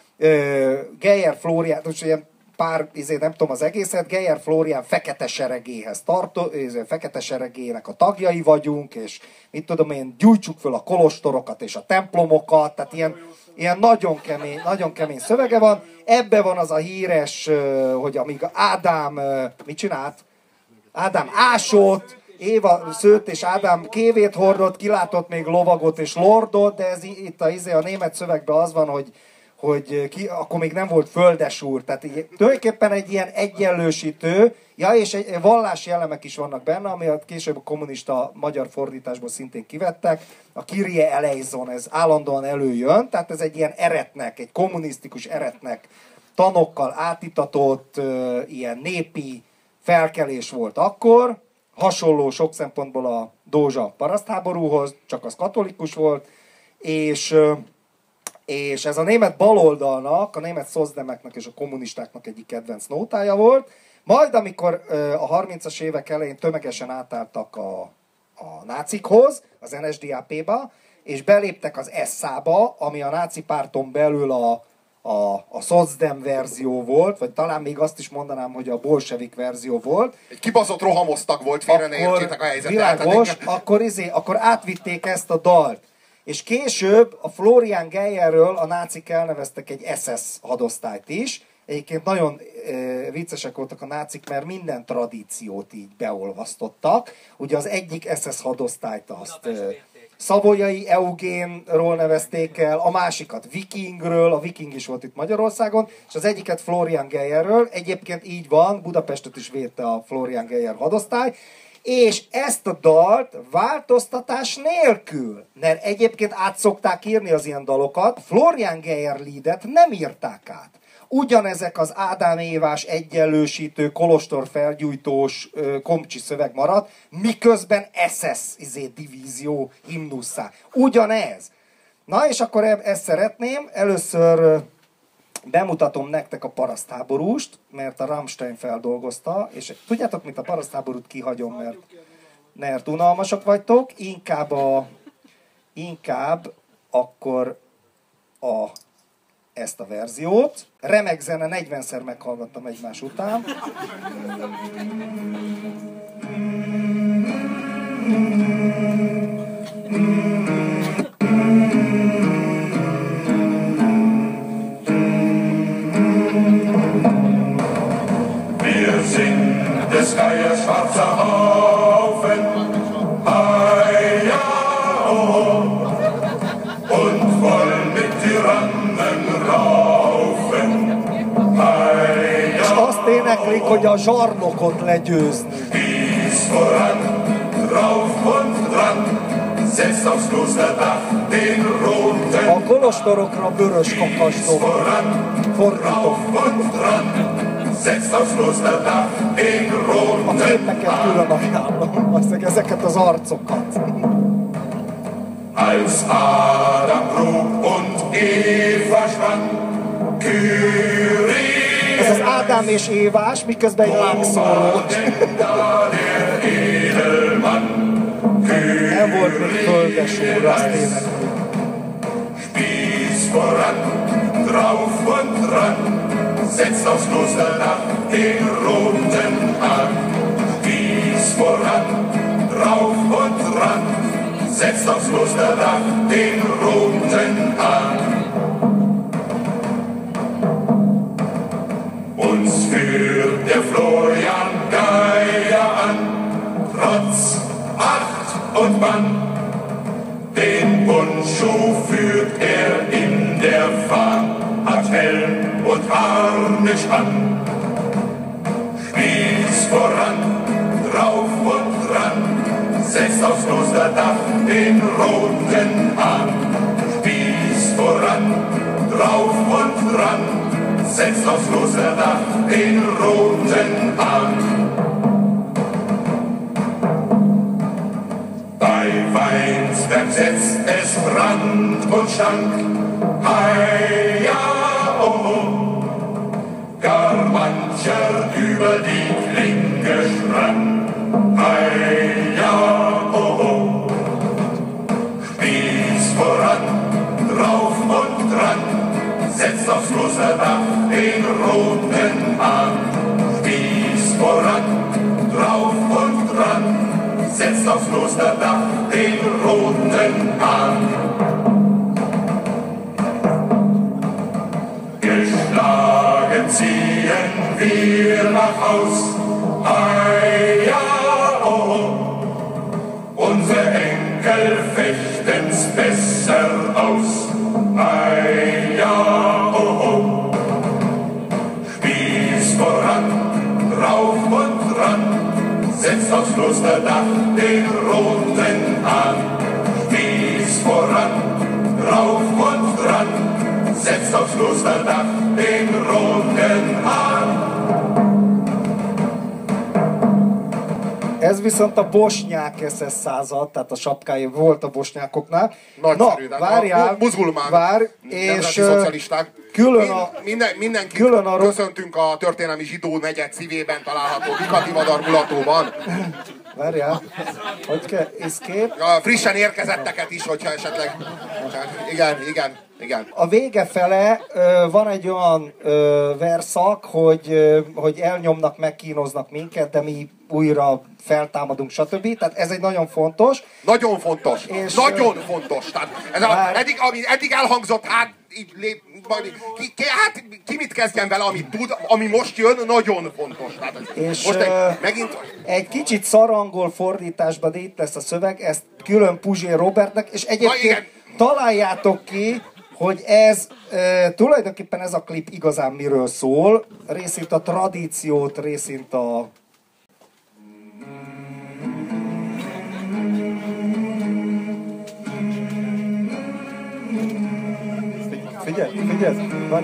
Geyer Florian, most ilyen pár, nem tudom az egészet, Geyer Florian fekete seregéhez fekete seregének a tagjai vagyunk, és mit tudom én, gyújtsuk föl a kolostorokat és a templomokat, tehát ilyen nagyon kemény szövege van. Ebbe van az a híres, hogy amíg Ádám, mit csinált? Ádám ásott, Éva szőtt és Ádám kévét hordott, kilátott még lovagot és lordot, de ez itt a német szövegben az van, hogy akkor még nem volt földesúr, tehát tulajdonképpen egy ilyen egyenlősítő, és vallási elemek is vannak benne, ami később a kommunista magyar fordításból szintén kivettek. A Kyrie eleison, ez állandóan előjön, tehát ez egy ilyen eretnek, egy kommunisztikus eretnek tanokkal átitatott ilyen népi felkelés volt akkor, hasonló sok szempontból a Dózsa parasztháborúhoz, csak az katolikus volt, és ez a német baloldalnak, a német szozdemeknek és a kommunistáknak egyik kedvenc nótája volt. Majd, amikor a 30-as évek elején tömegesen átálltak a nácikhoz, az NSDAP-ba, és beléptek az SA-ba, ami a náci párton belül a szozdem verzió volt, vagy talán még azt is mondanám, hogy a bolsevik verzió volt. Egy kibaszott rohamosztag volt, félre ne értsétek a helyzetet. Világos, akkor átvitték ezt a dalt. És később a Florian Geyerről a nácik elneveztek egy SS hadosztályt is. Egyébként nagyon viccesek voltak a nácik, mert minden tradíciót így beolvasztottak. Ugye az egyik SS hadosztályt azt Savoyai Eugénról nevezték el, a másikat Vikingről, a Viking is volt itt Magyarországon, és az egyiket Florian Geyerről. Egyébként így van, Budapestet is védte a Florian Geyer hadosztály, és ezt a dalt változtatás nélkül, mert egyébként át szokták írni az ilyen dalokat, Florian Geyer Liedet nem írták át. Ugyanezek az Ádám Évás egyenlősítő, kolostor felgyújtós komcsi szöveg maradt, miközben SS divízió himnusszá. Ugyanez. Na és akkor ezt szeretném, először bemutatom nektek a parasztháborúst, mert a Rammstein feldolgozta, és tudjátok, mint a parasztháborút kihagyom, mert unalmasak vagytok, inkább akkor ezt a verziót. Remek zene, 40-szer meghallgattam egymás után. Wir sind des Geiers schwarzer Haufen, und wollen mit Tyrannen raufen. éneklik, hogy a zsarnokot legyőzni. Spieß voran, drauf und dran, setzt aufs Klosterdach den roten. A kolostorokra vörös kakasdom. Fordítom. Drauf und dran, setzt aufs Klosterdach den A roten. képeket külön ajánlom, aztán ezeket az arcokat. Als Adam grub und Eva schwang, Kyrie. Ez az Ádám és Évás, miközben egy lángszóló. Nem volt még földes úr, azt énekli. Spieß voran, drauf und dran, setzt aufs Klosterdach den roten Hahn. Spieß voran, drauf und dran, setzt aufs Klosterdach den roten Hahn. Uns führt der Florian Geier an, trotz Acht und Bann. Den Bundschuh führt er in der Fahrt, hat Helm und Harnisch an. Spieß voran, drauf und dran, setzt aufs Klosterdach den roten Hahn. Spieß voran, drauf und dran, setzt aufs Klosterdach den roten Hahn. Bei Weinsberg setzt es Brand und Stank, hei ja, oh, oh. Gar mancher über die Klinge sprang, hei ja, oh, oh. Spieß voran, drauf und dran, setzt aufs Klosterdach den roten Hahn. Spieß voran, drauf und dran, setzt aufs Klosterdach den roten Hahn. Geschlagen ziehen wir nach Haus, hei ja, oh, oh. Unsere Enkel fechten's besser aus, hei ja, oh, oh. Spieß voran, drauf und dran, setzt aufs Klosterdach den roten Hahn. Spieß voran, drauf und dran, setzt aufs Klosterdach den roten Hahn. Ez viszont a bosnyák SS század, tehát a sapkái volt a bosnyákoknál. Nagyszerű, Na, de várjál, a muzulmán vár, nemzeti és szocialisták. külön a... Mindenkit külön a- köszöntünk a történelmi zsidó negyed szívében található Vikati Vadar mulatóban. Várjál, hogy kell, escape. A frissen érkezetteket is, hogyha esetleg... Igen. A vége fele van egy olyan verszak, hogy elnyomnak, megkínoznak minket, de mi újra feltámadunk, stb. Tehát ez egy nagyon fontos. Nagyon fontos. És, Nagyon fontos. Tehát ez eddig elhangzott, hát így ki mit kezdjen vele, amit tud, ami most jön, nagyon fontos. Tehát És most megint... egy kicsit szarangol fordításban, de itt lesz a szöveg, ezt külön Puzsér Robertnek, és egyébként igen. találjátok ki, hogy ez tulajdonképpen ez a klip igazán miről szól. Részint a tradíciót, részint a... Figyelj, várj!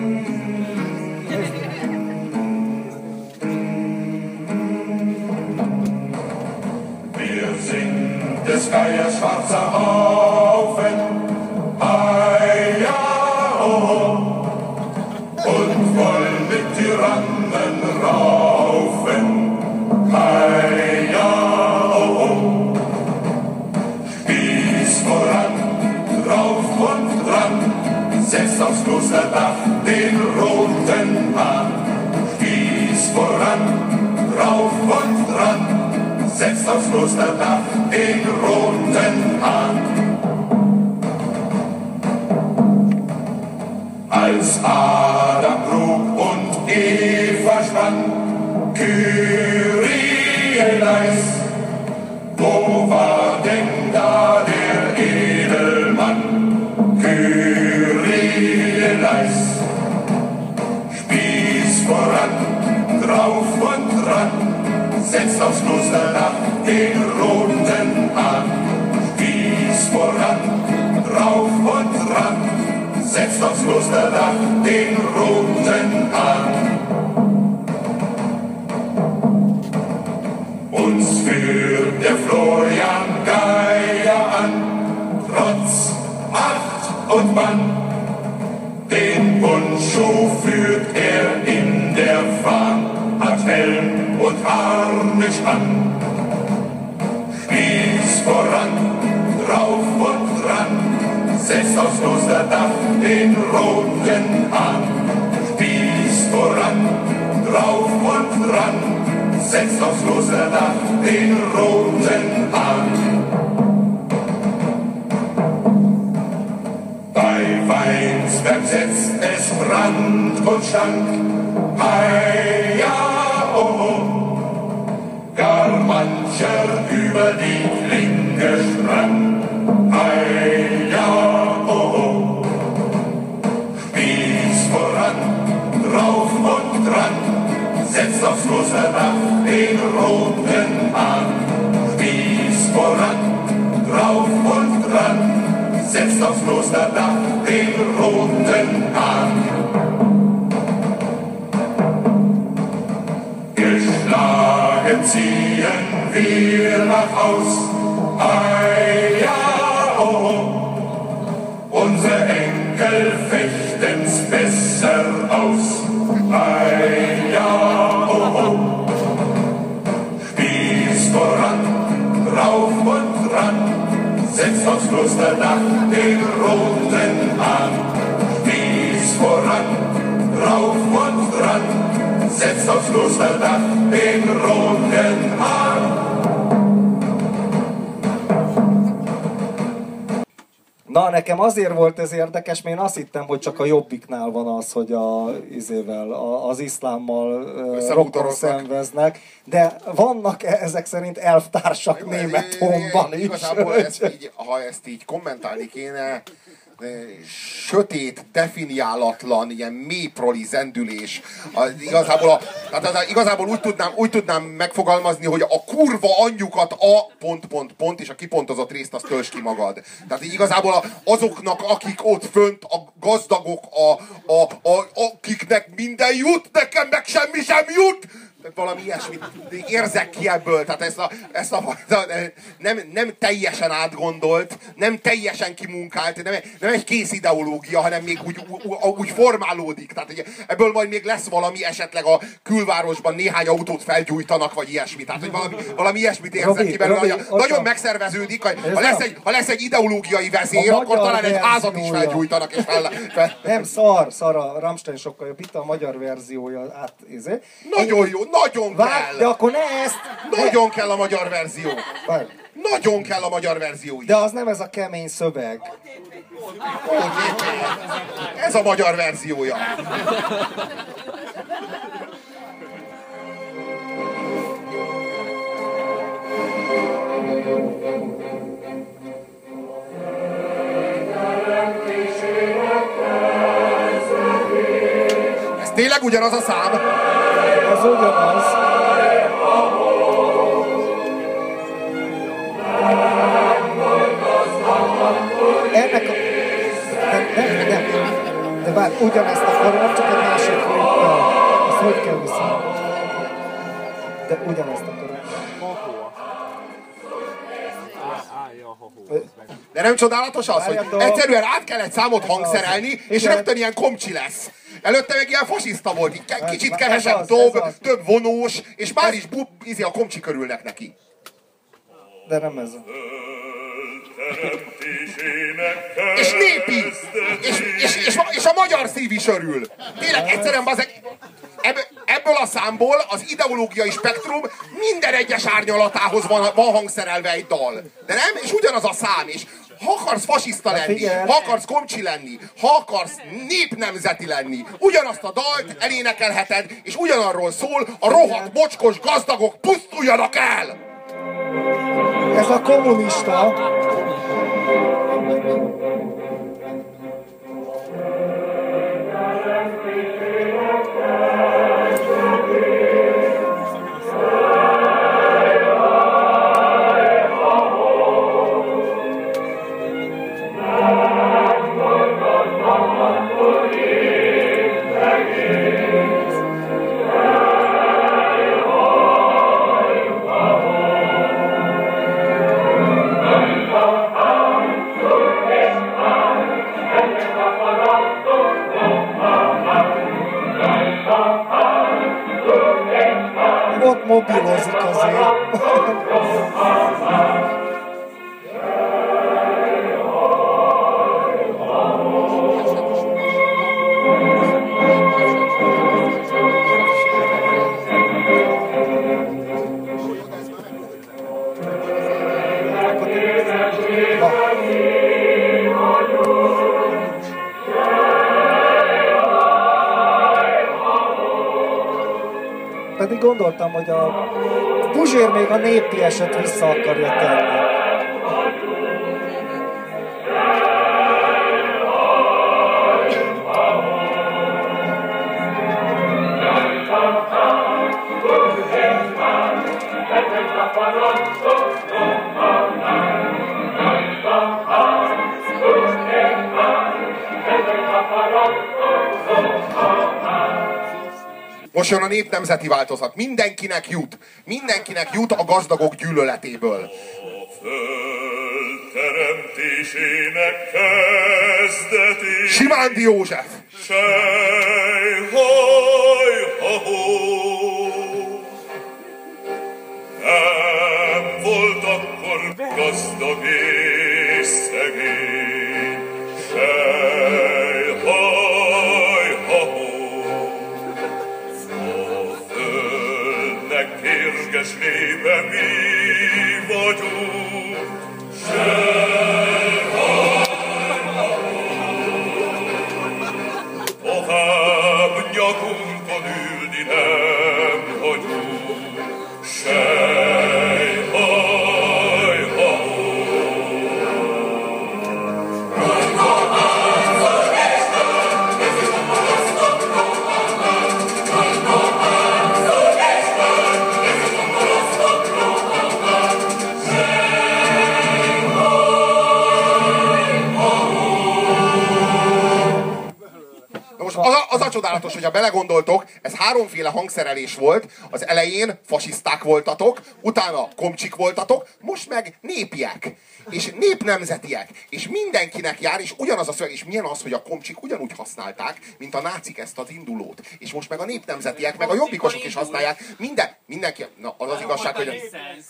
Wir sind des Geiers schwarzer Haufen, hei ja, oh, und wollen mit Tyrannen raufen, hei ja, oh, Spieß voran, drauf und dran, setzt aufs Klosterdach den roten Hahn. Spieß voran, drauf und dran, setzt aufs Klosterdach den roten Hahn. Als Adam grub und Eva schwang, Kyrie leis, wo war denn da der Edelmann? Kyrie leis, Spieß voran, den roten Hahn. Spieß voran, rauf und ran, setzt aufs Klosterdach den roten Hahn. Uns führt der Florian Geier an, trotz Macht und Mann. Den Bundschuh führt er in der Fahn, hat Helm und Harnisch an. Spieß voran, rauf und ran, setzt aufs Klosterdach den roten Hahn. Spieß voran, rauf und ran, setzt aufs Klosterdach den roten Hahn. Bei Weinsberg setzt es Brand und stank, hei ja, oh, oh. Gar mancher über die Klinge sprang, hei ja, oh, oh. Spieß voran, rauf und dran, setzt aufs Klosterdach den roten Hahn. Spieß voran, rauf und dran, setzt aufs Klosterdach den roten Hahn. Geschlagen ziehen wir nach Haus, ei ja, oh, oh. Unsere Enkel fechten's besser aus, ei ja, oh, oh. Spieß voran, rauf und ran, setzt aufs Klosterdach den roten Hahn. Spieß voran, rauf und dran, setzt aufs Klosterdach den roten Hahn. Na, nekem azért volt ez érdekes, mert én azt hittem, hogy csak a Jobbiknál van az, hogy az iszlámmal rokon szenveznek, de vannak ezek szerint elvtársak Németthonban is. Igazából ha ezt így kommentálni kéne, sötét, definiálatlan, ilyen mélyproli zendülés. Igazából úgy tudnám megfogalmazni, hogy a kurva anyjukat és a kipontozott részt azt töltsd ki magad. Tehát igazából azoknak, akik ott fönt, a gazdagok, akiknek minden jut, nekem meg semmi sem jut! Valami ilyesmit érzek ki ebből, tehát nem teljesen átgondolt, nem teljesen kimunkált, nem egy kész ideológia, hanem még úgy formálódik. Tehát ebből majd még lesz valami, esetleg a külvárosban néhány autót felgyújtanak, vagy ilyesmi. Tehát hogy valami ilyesmit érzek ki belőle. Nagyon megszerveződik, ha lesz egy ideológiai vezér, akkor talán egy házat is felgyújtanak. És Nem, szar, a Rammstein sokkal jobb. Itt a magyar verziója Nagyon jó. Nagyon kell! De akkor ne ezt! Nagyon kell a magyar verzió! Várj. Nagyon kell a magyar verzió is! De az nem ez a kemény szöveg. Ez a magyar verziója! Ez tényleg ugyanaz a szám? Ez ugyanaz. Ennek a... Nem. De bár ugyanezt akarom, csak egy másik klippel. Ezt hogy kell viszont? De ugyanezt akarom. De nem csodálatos az, hogy egyszerűen át kell egy számot hangszerelni, és rögtön ilyen komcsi lesz. Előtte meg ilyen fasiszta volt, így kicsit kevesebb több vonós, és már is a komcsi körülnek neki. De nem ez. És népi! És a magyar szív is örül. Tényleg egyszerűen ebből a számból az ideológiai spektrum minden egyes árnyalatához van hangszerelve egy dal. De nem? És ugyanaz a szám is. Ha akarsz fasiszta lenni, ha akarsz komcsi lenni, ha akarsz népnemzeti lenni, ugyanazt a dalt elénekelheted, és ugyanarról szól, a rohadt mocskos gazdagok pusztuljanak el! Ez a kommunista. ott mobilozik azért. Pedig gondoltam, hogy a Puzsér még a népi eset vissza akarja tenni. Most jön a népnemzeti változat. Mindenkinek jut. Mindenkinek jut a gazdagok gyűlöletéből. Teremtésének kezdetén Simándi József! sejhaj, ha-hó. Nem volt akkor gazdag és szegény, sejhaj, ha-hó. A földnek kérges népe mi vagyunk, tovább nyakunkon ülni nem hagyunk. Sejhaj, ha-hó. Most az a csodálatos, hogyha belegondoltok, ez háromféle hangszerelés volt. Az elején fasiszták voltatok, utána komcsik voltatok, most meg népiek. És népnemzetiek. És mindenkinek jár, és ugyanaz a szöveg. És milyen az, hogy a komcsik ugyanúgy használták, mint a nácik ezt az indulót. És most meg a népnemzetiek, meg a jobbikosok is használják. Mindenki. Na, az az igazság, hogy...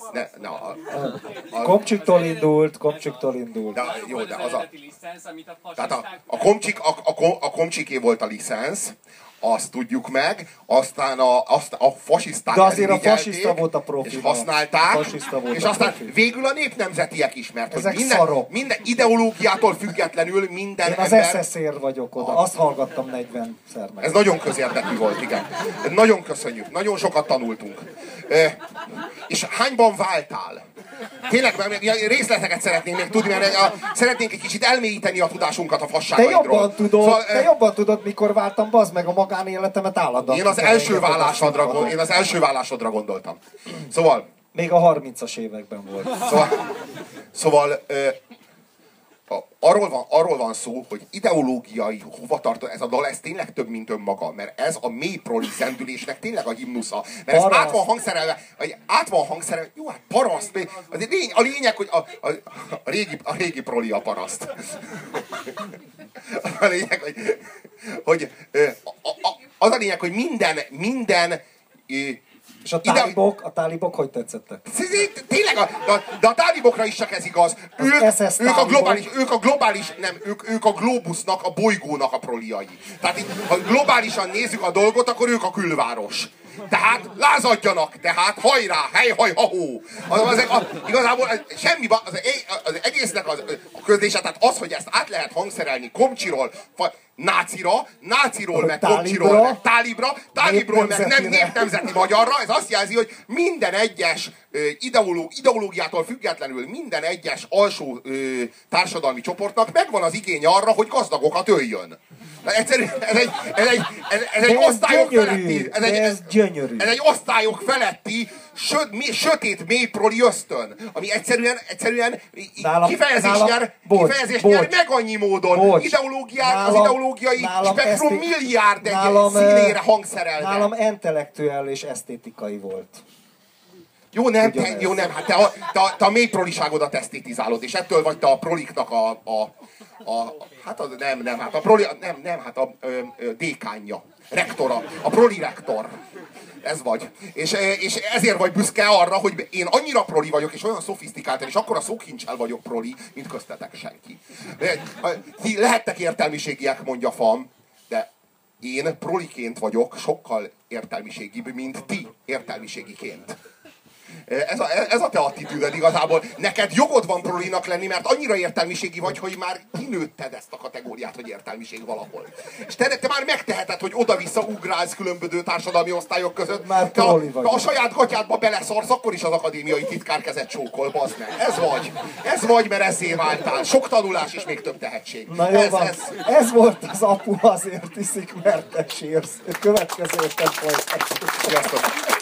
Komcsiktól indult. De, jó, de az a... Tehát a komcsiké volt a licensz, azt tudjuk meg, aztán a fasiszták de azért a elirigyelték, fasiszta volt a profi. és használták, és aztán profi. végül a népnemzetiek is, mert hogy minden ideológiától függetlenül minden én az ember... SS-ér vagyok oda, azt hallgattam 40-szer meg. Ez nagyon közérdekű volt, igen. Nagyon köszönjük, nagyon sokat tanultunk. És hányban váltál? Tényleg, részleteket szeretnénk még tudni, mert szeretnénk egy kicsit elmélyíteni a tudásunkat a fasságaidról. Te jobban tudod, mikor váltam, bazd meg a magánéletemet állandóan. Én az első vállásodra gondoltam. Szóval... Még a 30-as években volt. Szóval arról van szó, hogy ideológiai hovatartó, ez a dal, ez tényleg több, mint önmaga, mert ez a mély proli zendülésnek tényleg a himnusza. Mert ez át van hangszerelve, jó, hát paraszt, a lényeg, hogy a régi proli a paraszt. A lényeg, hogy az a lényeg, hogy minden és a tálibok hogy tetszettek? Tényleg, de a tálibokra is csak ez igaz. Ők a globusnak, a bolygónak a proliai. Tehát itt, ha globálisan nézzük a dolgot, akkor ők a külváros. Tehát lázadjanak, tehát hajrá, hely, ha-hó. Igazából semmi, az egésznek a közlése, tehát az, hogy ezt át lehet hangszerelni komcsiról, náciról, meg komcsiról, meg tálibról, meg nem népnemzeti magyarra, ez azt jelzi, hogy minden egyes ideológiától függetlenül minden egyes alsó társadalmi csoportnak megvan az igény arra, hogy gazdagokat öljön. Egyszerűen, ez egy osztályok feletti, ez egy osztályok feletti sötét mélyproli ösztön, ami egyszerűen kifejezés nyer meg annyi módon. Az ideológiai spektrum milliárd színére hangszerelve. Nálam intellektuál és esztétikai volt. Jó, nem, hát te a mélyproliságodat esztétizálod, és ettől vagy te a proliknak dékánja, rektora, a proli rektor. Ez vagy. És ezért vagy büszke arra, hogy én annyira proli vagyok, és olyan szofisztikáltan, és akkora szókincsel vagyok proli, mint köztetek senki. Ti lehettek értelmiségiek, mondja Fam, de én proliként vagyok sokkal értelmiségibb, mint ti értelmiségiként. Ez a te attitűdöd igazából. Neked jogod van prolinak lenni, mert annyira értelmiségi vagy, hogy már kinőtted ezt a kategóriát, hogy értelmiség valahol. És te már megteheted, hogy oda-vissza ugrálsz különböző társadalmi osztályok között. Már proli vagy. A saját gatyádba beleszarsz, akkor is az akadémiai titkár kezet csókol, bazd meg. Ez vagy. Ez vagy, mert ezzé váltál. Sok tanulás és még több tehetség. Na jó van. Ez volt az apu azért iszik, mert te sírsz. Következő héten folytatjuk. Sziasztok.